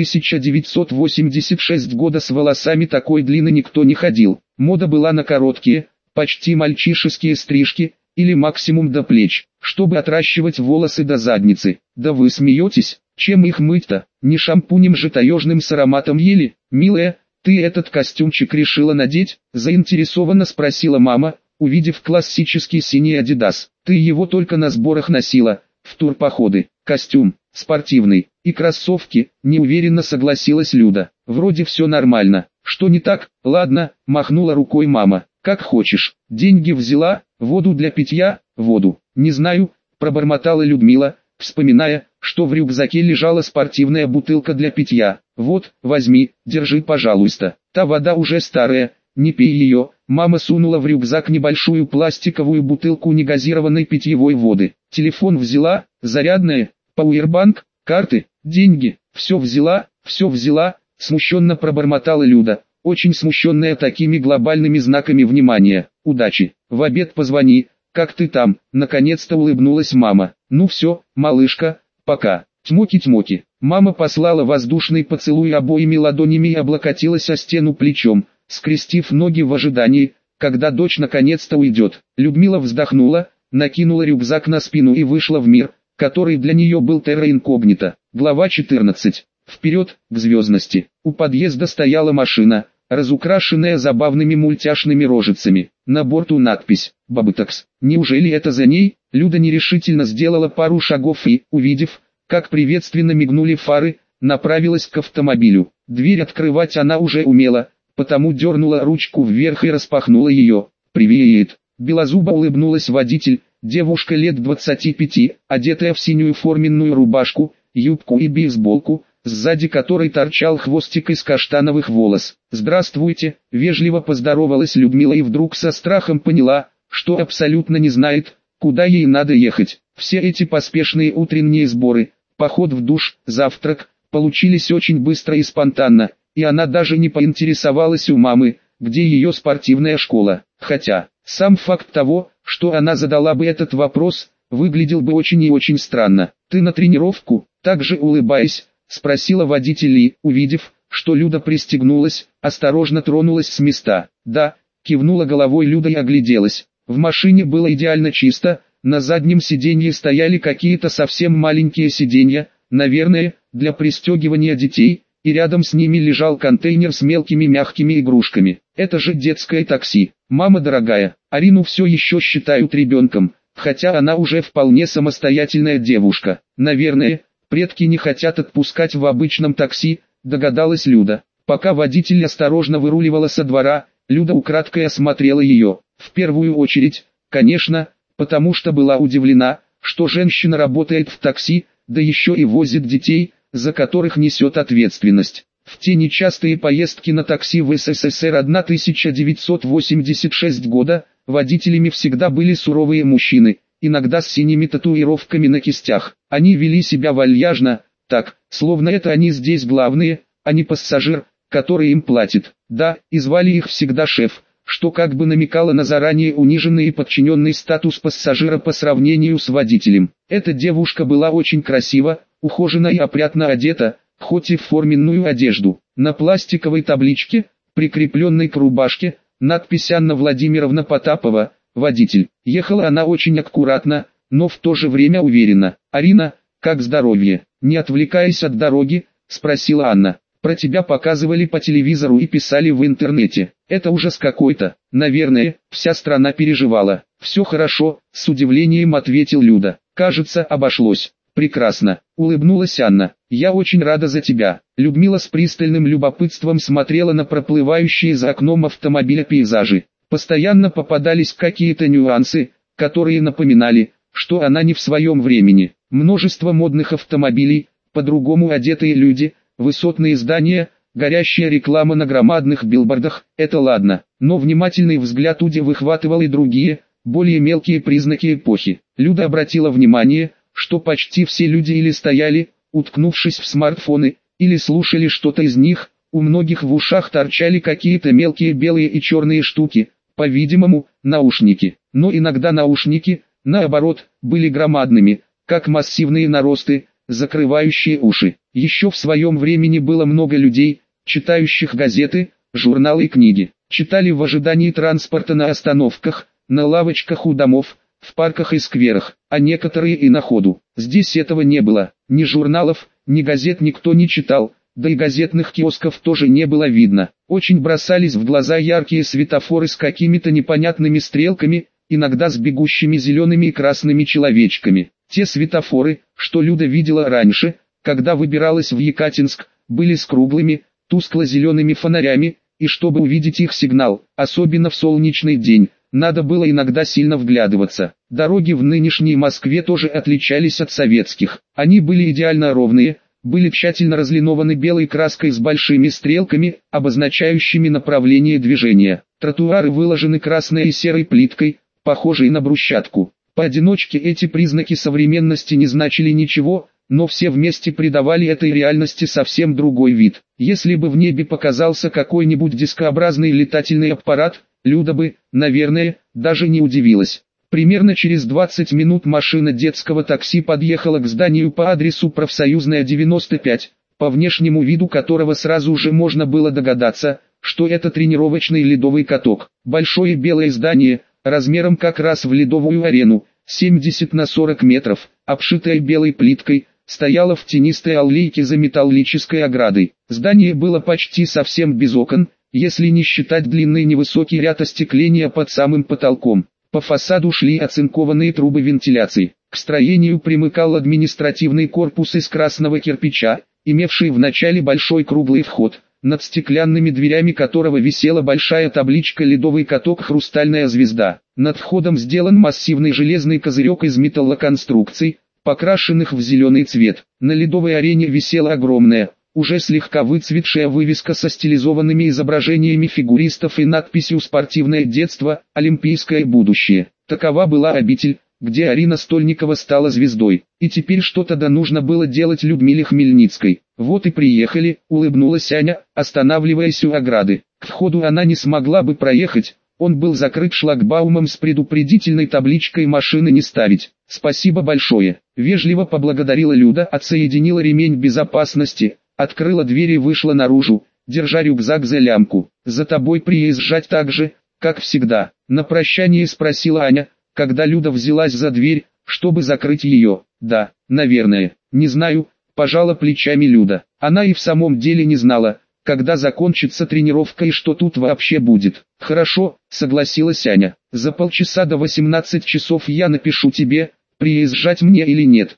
1986 года с волосами такой длины никто не ходил. Мода была на короткие, почти мальчишеские стрижки, или максимум до плеч, чтобы отращивать волосы до задницы. Да вы смеетесь, чем их мыть-то? Не шампунем же таежным с ароматом ели, милая. «Ты этот костюмчик решила надеть?» – заинтересованно спросила мама, увидев классический синий Adidas. «Ты его только на сборах носила, в турпоходы». «Костюм, спортивный, и кроссовки», – неуверенно согласилась Люда. «Вроде все нормально. Что не так?» «Ладно», – махнула рукой мама. «Как хочешь. Деньги взяла, воду для питья, воду». «Не знаю», – пробормотала Людмила, вспоминая, что в рюкзаке лежала спортивная бутылка для питья. «Вот, возьми, держи, пожалуйста. Та вода уже старая, не пей ее». Мама сунула в рюкзак небольшую пластиковую бутылку негазированной питьевой воды. «Телефон взяла, зарядная, пауэрбанк, карты, деньги, все взяла», смущенно пробормотала Люда, очень смущенная такими глобальными знаками внимания. «Удачи, в обед позвони, как ты там?» Наконец-то улыбнулась мама. «Ну все, малышка, пока». Тьмоки-тьмоки. Мама послала воздушный поцелуй обоими ладонями и облокотилась о стену плечом, скрестив ноги в ожидании, когда дочь наконец-то уйдет. Людмила вздохнула, накинула рюкзак на спину и вышла в мир, который для нее был терра инкогнито. Глава 14. Вперед, к звездности. У подъезда стояла машина, разукрашенная забавными мультяшными рожицами. На борту надпись «Бабытакс». Неужели это за ней? Люда нерешительно сделала пару шагов и, увидев, как приветственно мигнули фары, направилась к автомобилю. Дверь открывать она уже умела, потому дернула ручку вверх и распахнула ее. «Привет!» Белозубо улыбнулась водитель, девушка лет 25, одетая в синюю форменную рубашку, юбку и бейсболку, сзади которой торчал хвостик из каштановых волос. «Здравствуйте!» Вежливо поздоровалась Людмила и вдруг со страхом поняла, что абсолютно не знает, куда ей надо ехать. Все эти поспешные утренние сборы, поход в душ, завтрак, получились очень быстро и спонтанно, и она даже не поинтересовалась у мамы, где ее спортивная школа. Хотя, сам факт того, что она задала бы этот вопрос, выглядел бы очень и очень странно. «Ты на тренировку?» Также улыбаясь, спросила водитель и, увидев, что Люда пристегнулась, осторожно тронулась с места. «Да», кивнула головой Люда и огляделась. В машине было идеально чисто, на заднем сиденье стояли какие-то совсем маленькие сиденья, наверное, для пристегивания детей, и рядом с ними лежал контейнер с мелкими мягкими игрушками. Это же детское такси. Мама дорогая, Арину все еще считают ребенком, хотя она уже вполне самостоятельная девушка. Наверное, предки не хотят отпускать в обычном такси, догадалась Люда. Пока водитель осторожно выруливала со двора, Люда украдкой осмотрела ее. В первую очередь, конечно, потому что была удивлена, что женщина работает в такси, да еще и возит детей, за которых несет ответственность. В те нечастые поездки на такси в СССР 1986 года, водителями всегда были суровые мужчины, иногда с синими татуировками на кистях. Они вели себя вальяжно, так, словно это они здесь главные, а не пассажир, который им платит. Да, и звали их всегда шеф, что как бы намекало на заранее униженный и подчиненный статус пассажира по сравнению с водителем. Эта девушка была очень красива, ухоженно и опрятно одета, хоть и в форменную одежду. На пластиковой табличке, прикрепленной к рубашке, надпись «Анна Владимировна Потапова, водитель». Ехала она очень аккуратно, но в то же время уверенно. «Арина, как здоровье?» Не отвлекаясь от дороги, спросила Анна. «Про тебя показывали по телевизору и писали в интернете. Это ужас какой-то. Наверное, вся страна переживала». «Все хорошо», с удивлением ответил Люда. «Кажется, обошлось». «Прекрасно», улыбнулась Анна. «Я очень рада за тебя». Людмила с пристальным любопытством смотрела на проплывающие за окном автомобиля пейзажи. Постоянно попадались какие-то нюансы, которые напоминали, что она не в своем времени. Множество модных автомобилей, по-другому одетые люди, высотные здания, горящая реклама на громадных билбордах – это ладно. Но внимательный взгляд Уди выхватывал и другие, более мелкие признаки эпохи. Люда обратила внимание, что почти все люди или стояли, уткнувшись в смартфоны, или слушали что-то из них, у многих в ушах торчали какие-то мелкие белые и черные штуки, по-видимому, наушники. Но иногда наушники, наоборот, были громадными, как массивные наросты, закрывающие уши. Еще в своем времени было много людей, читающих газеты, журналы и книги. Читали в ожидании транспорта на остановках, на лавочках у домов, в парках и скверах, а некоторые и на ходу. Здесь этого не было, ни журналов, ни газет никто не читал, да и газетных киосков тоже не было видно. Очень бросались в глаза яркие светофоры с какими-то непонятными стрелками, иногда с бегущими зелеными и красными человечками. Те светофоры, что Люда видела раньше, когда выбиралась в Екатинск, были с круглыми, тускло-зелеными фонарями, и чтобы увидеть их сигнал, особенно в солнечный день, надо было иногда сильно вглядываться. Дороги в нынешней Москве тоже отличались от советских. Они были идеально ровные, были тщательно разлинованы белой краской с большими стрелками, обозначающими направление движения. Тротуары выложены красной и серой плиткой, похожей на брусчатку. Поодиночке эти признаки современности не значили ничего, но все вместе придавали этой реальности совсем другой вид. Если бы в небе показался какой-нибудь дискообразный летательный аппарат, Люда бы, наверное, даже не удивилась. Примерно через 20 минут машина детского такси подъехала к зданию по адресу Профсоюзная 95, по внешнему виду которого сразу же можно было догадаться, что это тренировочный ледовый каток. Большое белое здание, размером как раз в ледовую арену, 70 на 40 метров, обшитое белой плиткой, стояло в тенистой аллейке за металлической оградой. Здание было почти совсем без окон, если не считать длинный невысокий ряд остекления под самым потолком. По фасаду шли оцинкованные трубы вентиляции. К строению примыкал административный корпус из красного кирпича, имевший в начале большой круглый вход, над стеклянными дверями которого висела большая табличка «Ледовый каток Хрустальная звезда». Над входом сделан массивный железный козырек из металлоконструкций, покрашенных в зеленый цвет. На ледовой арене висела огромная, уже слегка выцветшая вывеска со стилизованными изображениями фигуристов и надписью «Спортивное детство, олимпийское будущее». Такова была обитель, где Арина Стольникова стала звездой. И теперь что-то да нужно было делать Людмиле Хмельницкой. «Вот и приехали», — улыбнулась Аня, останавливаясь у ограды. К входу она не смогла бы проехать, он был закрыт шлагбаумом с предупредительной табличкой «Машины не ставить». «Спасибо большое», — вежливо поблагодарила Люда, отсоединила ремень безопасности, открыла дверь и вышла наружу, держа рюкзак за лямку. «За тобой приезжать так же, как всегда. На прощание спросила Аня, когда Люда взялась за дверь, чтобы закрыть ее. Да, наверное, не знаю, пожала плечами Люда. Она и в самом деле не знала, когда закончится тренировка и что тут вообще будет. Хорошо, согласилась Аня. За полчаса до 18 часов я напишу тебе, приезжать мне или нет.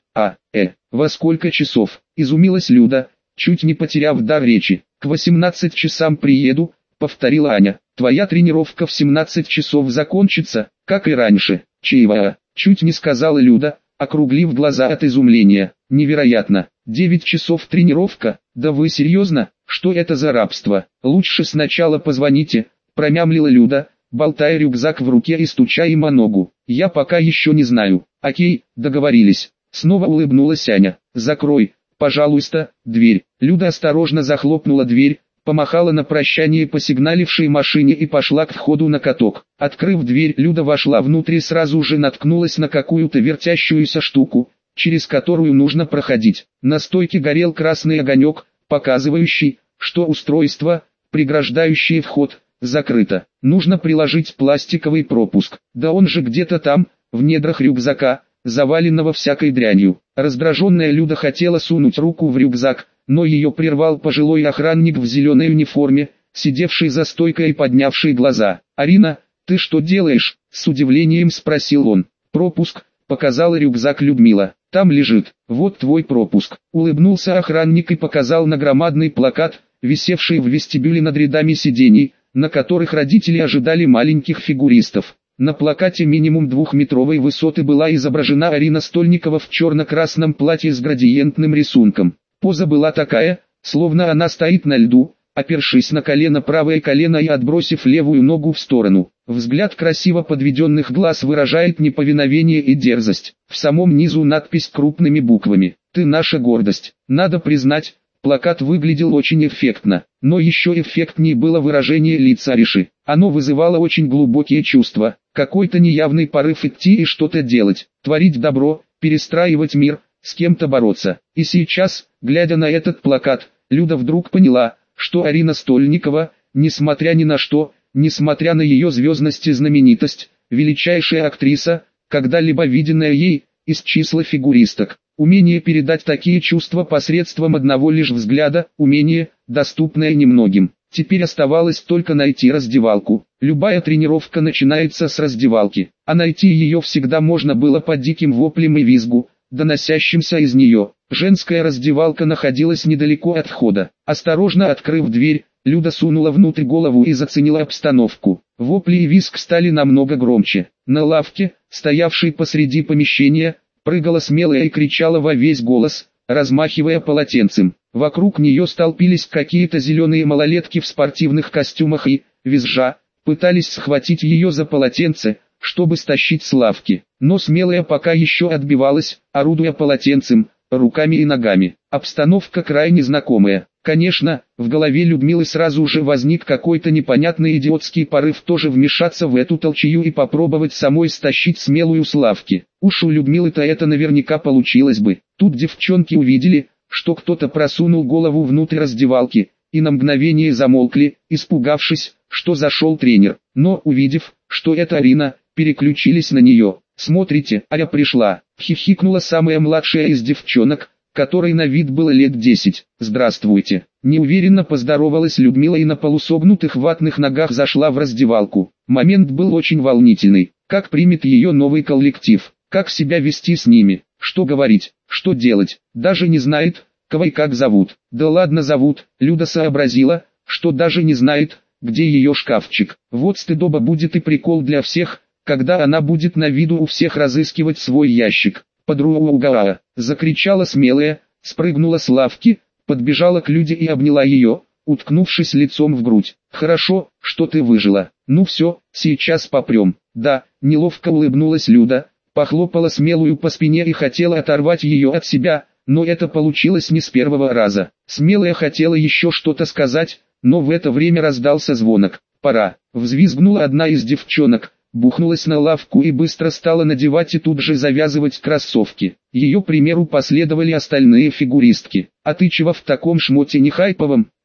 Во сколько часов? Изумилась Люда, чуть не потеряв дар речи. К 18 часам приеду, повторила Аня. Твоя тренировка в 17 часов закончится, как и раньше. Чаевая, чуть не сказала Люда, округлив глаза от изумления. Невероятно, 9 часов тренировка, да вы серьезно? Что это за рабство? Лучше сначала позвоните, промямлила Люда, болтая рюкзак в руке и стуча им о ногу. Я пока еще не знаю. Окей, договорились. Снова улыбнулась Аня. Закрой, пожалуйста, дверь. Люда осторожно захлопнула дверь, помахала на прощание посигналившей машине и пошла к входу на каток. Открыв дверь, Люда вошла внутрь и сразу же наткнулась на какую-то вертящуюся штуку, через которую нужно проходить. На стойке горел красный огонек, показывающий, что устройство, преграждающее вход, закрыто. Нужно приложить пластиковый пропуск. Да он же где-то там, в недрах рюкзака, заваленного всякой дрянью. Раздраженная Люда хотела сунуть руку в рюкзак, но ее прервал пожилой охранник в зеленой униформе, сидевший за стойкой и поднявший глаза. «Арина, ты что делаешь?» — с удивлением спросил он. «Пропуск», — показала рюкзак Людмила. «Там лежит, вот твой пропуск». Улыбнулся охранник и показал на громадный плакат, висевший в вестибюле над рядами сидений, на которых родители ожидали маленьких фигуристов. На плакате минимум 2-метровой высоты была изображена Арина Стольникова в черно-красном платье с градиентным рисунком. Поза была такая, словно она стоит на льду, опершись на колено правое колено и отбросив левую ногу в сторону. Взгляд красиво подведенных глаз выражает неповиновение и дерзость. В самом низу надпись крупными буквами: «Ты наша гордость». Надо признать, плакат выглядел очень эффектно, но еще эффектнее было выражение лица Ариши. Оно вызывало очень глубокие чувства, какой-то неявный порыв идти и что-то делать, творить добро, перестраивать мир, с кем-то бороться. И сейчас, глядя на этот плакат, Люда вдруг поняла, что Арина Стольникова, несмотря ни на что, несмотря на ее звездность и знаменитость, величайшая актриса, когда-либо виденная ей, из числа фигуристок. Умение передать такие чувства посредством одного лишь взгляда, умение, доступное немногим. Теперь оставалось только найти раздевалку. Любая тренировка начинается с раздевалки, а найти ее всегда можно было по диким воплям и визгу, доносящимся из нее. Женская раздевалка находилась недалеко от входа. Осторожно открыв дверь, Люда сунула внутрь голову и заценила обстановку. Вопли и визг стали намного громче. На лавке, стоявшей посреди помещения, прыгала смелая и кричала во весь голос, размахивая полотенцем. Вокруг нее столпились какие-то зеленые малолетки в спортивных костюмах и, визжа, пытались схватить ее за полотенце, чтобы стащить с лавки. Но смелая пока еще отбивалась, орудуя полотенцем, руками и ногами. Обстановка крайне знакомая. Конечно, в голове Людмилы сразу же возник какой-то непонятный идиотский порыв тоже вмешаться в эту толчею и попробовать самой стащить смелую с лавки. Уж у Людмилы-то это наверняка получилось бы. Тут девчонки увидели, что кто-то просунул голову внутрь раздевалки, и на мгновение замолкли, испугавшись, что зашел тренер. Но увидев, что это Арина, переключились на нее. «Смотрите, Аря пришла», — хихикнула самая младшая из девчонок, которой на вид было лет 10. «Здравствуйте». Неуверенно поздоровалась Людмила и на полусогнутых ватных ногах зашла в раздевалку. Момент был очень волнительный. Как примет ее новый коллектив? Как себя вести с ними? Что говорить? Что делать? Даже не знает, кого и как зовут. Да ладно зовут. Люда сообразила, что даже не знает, где ее шкафчик. Вот стыдоба будет и прикол для всех, когда она будет на виду у всех разыскивать свой ящик. «Подруга!» — закричала смелая, спрыгнула с лавки, подбежала к Люде и обняла ее, уткнувшись лицом в грудь. «Хорошо, что ты выжила. Ну все, сейчас попрем». «Да», — неловко улыбнулась Люда, похлопала смелую по спине и хотела оторвать ее от себя, но это получилось не с первого раза. Смелая хотела еще что-то сказать, но в это время раздался звонок. «Пора», — взвизгнула одна из девчонок, бухнулась на лавку и быстро стала надевать и тут же завязывать кроссовки. Ее примеру последовали остальные фигуристки. «А ты чего в таком шмоте не хайповом?»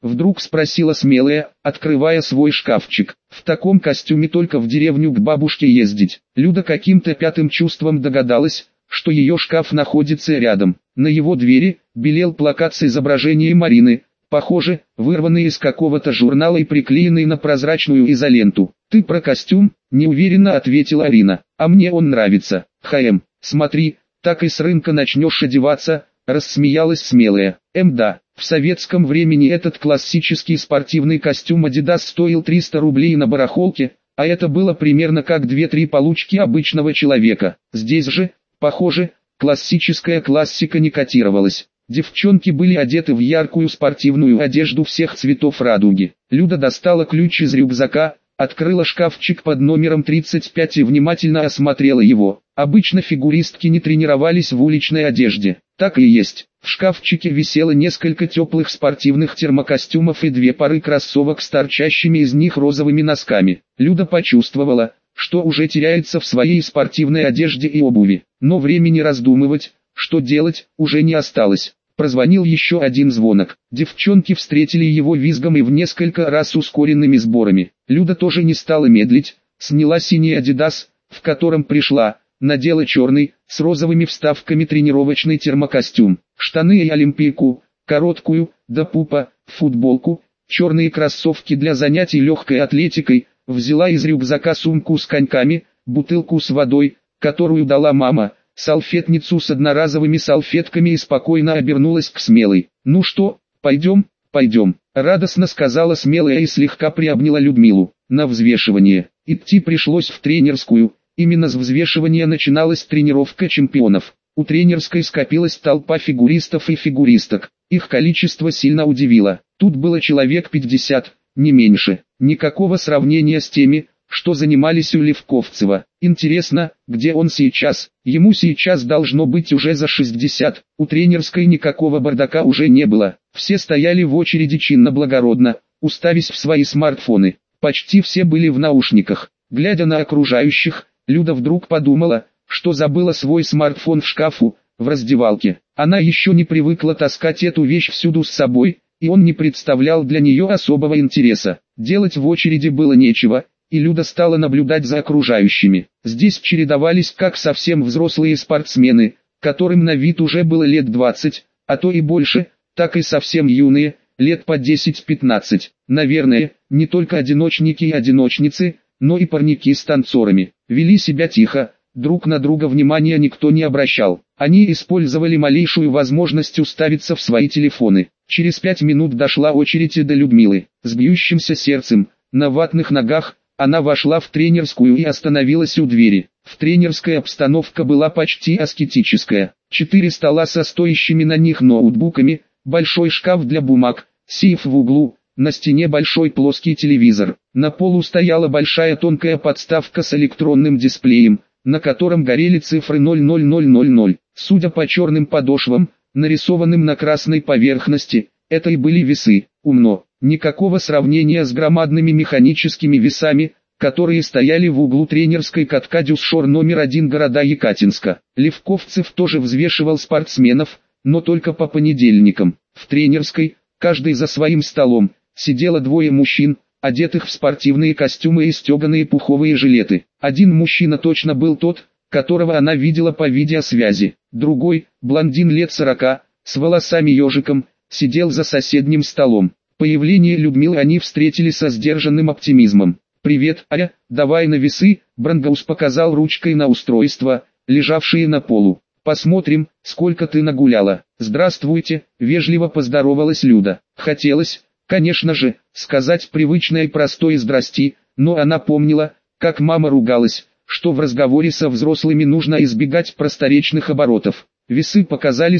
Вдруг спросила смелая, открывая свой шкафчик. В таком костюме только в деревню к бабушке ездить. Люда каким-то пятым чувством догадалась, что ее шкаф находится рядом. На его двери белел плакат с изображением Марины, похоже, вырванный из какого-то журнала и приклеенный на прозрачную изоленту. «Ты про костюм?» – неуверенно ответила Арина. «А мне он нравится. Смотри, так и с рынка начнешь одеваться», – рассмеялась смелая. Да, в советском времени этот классический спортивный костюм Adidas стоил 300 рублей на барахолке, а это было примерно как 2-3 получки обычного человека. Здесь же, похоже, классическая классика не котировалась. Девчонки были одеты в яркую спортивную одежду всех цветов радуги. Люда достала ключ из рюкзака, открыла шкафчик под номером 35 и внимательно осмотрела его. Обычно фигуристки не тренировались в уличной одежде. Так и есть. В шкафчике висело несколько теплых спортивных термокостюмов и 2 пары кроссовок с торчащими из них розовыми носками. Люда почувствовала, что уже теряется в своей спортивной одежде и обуви. Но времени раздумывать, что делать, уже не осталось. Прозвонил еще один звонок. Девчонки встретили его визгом и в несколько раз ускоренными сборами. Люда тоже не стала медлить, сняла синий Adidas, в котором пришла, надела черный, с розовыми вставками тренировочный термокостюм, штаны и олимпийку, короткую, до пупа, футболку, черные кроссовки для занятий легкой атлетикой, взяла из рюкзака сумку с коньками, бутылку с водой, которую дала мама, салфетницу с одноразовыми салфетками и спокойно обернулась к смелой. «Ну что, пойдем?» «Пойдем», — радостно сказала смелая и слегка приобняла Людмилу. На взвешивание. Идти пришлось в тренерскую. Именно с взвешивания начиналась тренировка чемпионов. У тренерской скопилась толпа фигуристов и фигуристок. Их количество сильно удивило. Тут было человек 50, не меньше. Никакого сравнения с теми, что занимались у Левковцева. Интересно, где он сейчас? Ему сейчас должно быть уже за 60. У тренерской никакого бардака уже не было. Все стояли в очереди чинно-благородно, уставясь в свои смартфоны. Почти все были в наушниках. Глядя на окружающих, Люда вдруг подумала, что забыла свой смартфон в шкафу, в раздевалке. Она еще не привыкла таскать эту вещь всюду с собой, и он не представлял для нее особого интереса. Делать в очереди было нечего, и Люда стала наблюдать за окружающими. Здесь чередовались как совсем взрослые спортсмены, которым на вид уже было лет 20, а то и больше, так и совсем юные, лет по 10-15. Наверное, не только одиночники и одиночницы, но и парники с танцорами. Вели себя тихо, друг на друга внимания никто не обращал. Они использовали малейшую возможность уставиться в свои телефоны. Через 5 минут дошла очередь и до Людмилы. С бьющимся сердцем, на ватных ногах, она вошла в тренерскую и остановилась у двери. В тренерской обстановка была почти аскетическая. 4 стола со стоящими на них ноутбуками, большой шкаф для бумаг, сейф в углу, на стене большой плоский телевизор. На полу стояла большая тонкая подставка с электронным дисплеем, на котором горели цифры 00000. Судя по черным подошвам, нарисованным на красной поверхности, это и были весы. Умно. Никакого сравнения с громадными механическими весами, которые стояли в углу тренерской катка Дюсшор номер 1 города Екатинска. Левковцев тоже взвешивал спортсменов, но только по понедельникам. В тренерской, каждый за своим столом, сидело 2 мужчин, одетых в спортивные костюмы и стеганые пуховые жилеты. Один мужчина точно был тот, которого она видела по видеосвязи. Другой, блондин лет 40, с волосами ежиком, сидел за соседним столом. Появление Людмилы они встретили со сдержанным оптимизмом. «Привет, Аря, давай на весы», Брангаус показал ручкой на устройство, лежавшие на полу. «Посмотрим, сколько ты нагуляла». «Здравствуйте», вежливо поздоровалась Люда. Хотелось, конечно же, сказать привычное и простое «здрасти», но она помнила, как мама ругалась, что в разговоре со взрослыми нужно избегать просторечных оборотов. Весы показали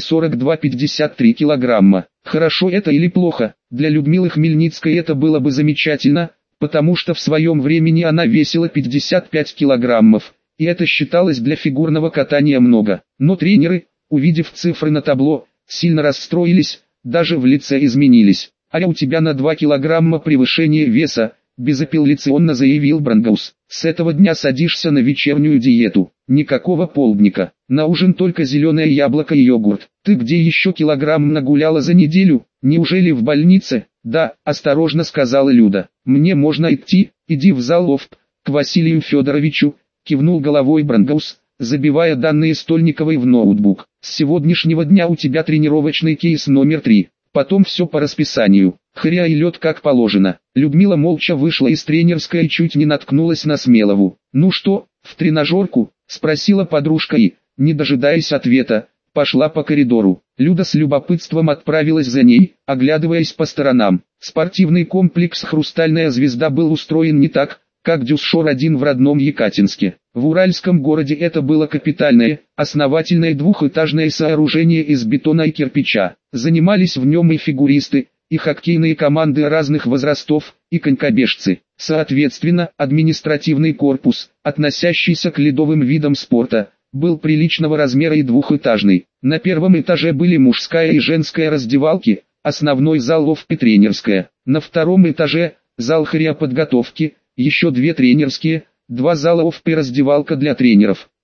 42,53 килограмма. Хорошо это или плохо? Для Людмилы Хмельницкой это было бы замечательно, потому что в своем времени она весила 55 килограммов, и это считалось для фигурного катания много. Но тренеры, увидев цифры на табло, сильно расстроились, даже в лице изменились. «А у тебя на 2 килограмма превышение веса», безапелляционно заявил Брангаус. «С этого дня садишься на вечернюю диету. Никакого полдника. На ужин только зеленое яблоко и йогурт. Ты где еще килограмм нагуляла за неделю? Неужели в больнице?» «Да», – осторожно сказала Люда. «Мне можно идти?» «Иди в зал ОФП, к Василию Федоровичу», – кивнул головой Брангаус, забивая данные Стольниковой в ноутбук. «С сегодняшнего дня у тебя тренировочный кейс номер 3. Потом все по расписанию. Хря и лед как положено». Людмила молча вышла из тренерской и чуть не наткнулась на Смелову. «Ну что, в тренажерку?» – спросила подружка и, не дожидаясь ответа, пошла по коридору. Люда с любопытством отправилась за ней, оглядываясь по сторонам. Спортивный комплекс «Хрустальная звезда» был устроен не так, как Дюсшор-1 в родном Екатинске. В уральском городе это было капитальное, основательное двухэтажное сооружение из бетона и кирпича. Занимались в нем и фигуристы, и хоккейные команды разных возрастов, и конькобежцы. Соответственно, административный корпус, относящийся к ледовым видам спорта, был приличного размера и двухэтажный. На первом этаже были мужская и женская раздевалки, основной зал ОФП и тренерская. На втором этаже – зал хореоподготовки, еще 2 тренерские, 2 зала ОФП и раздевалка для тренеров.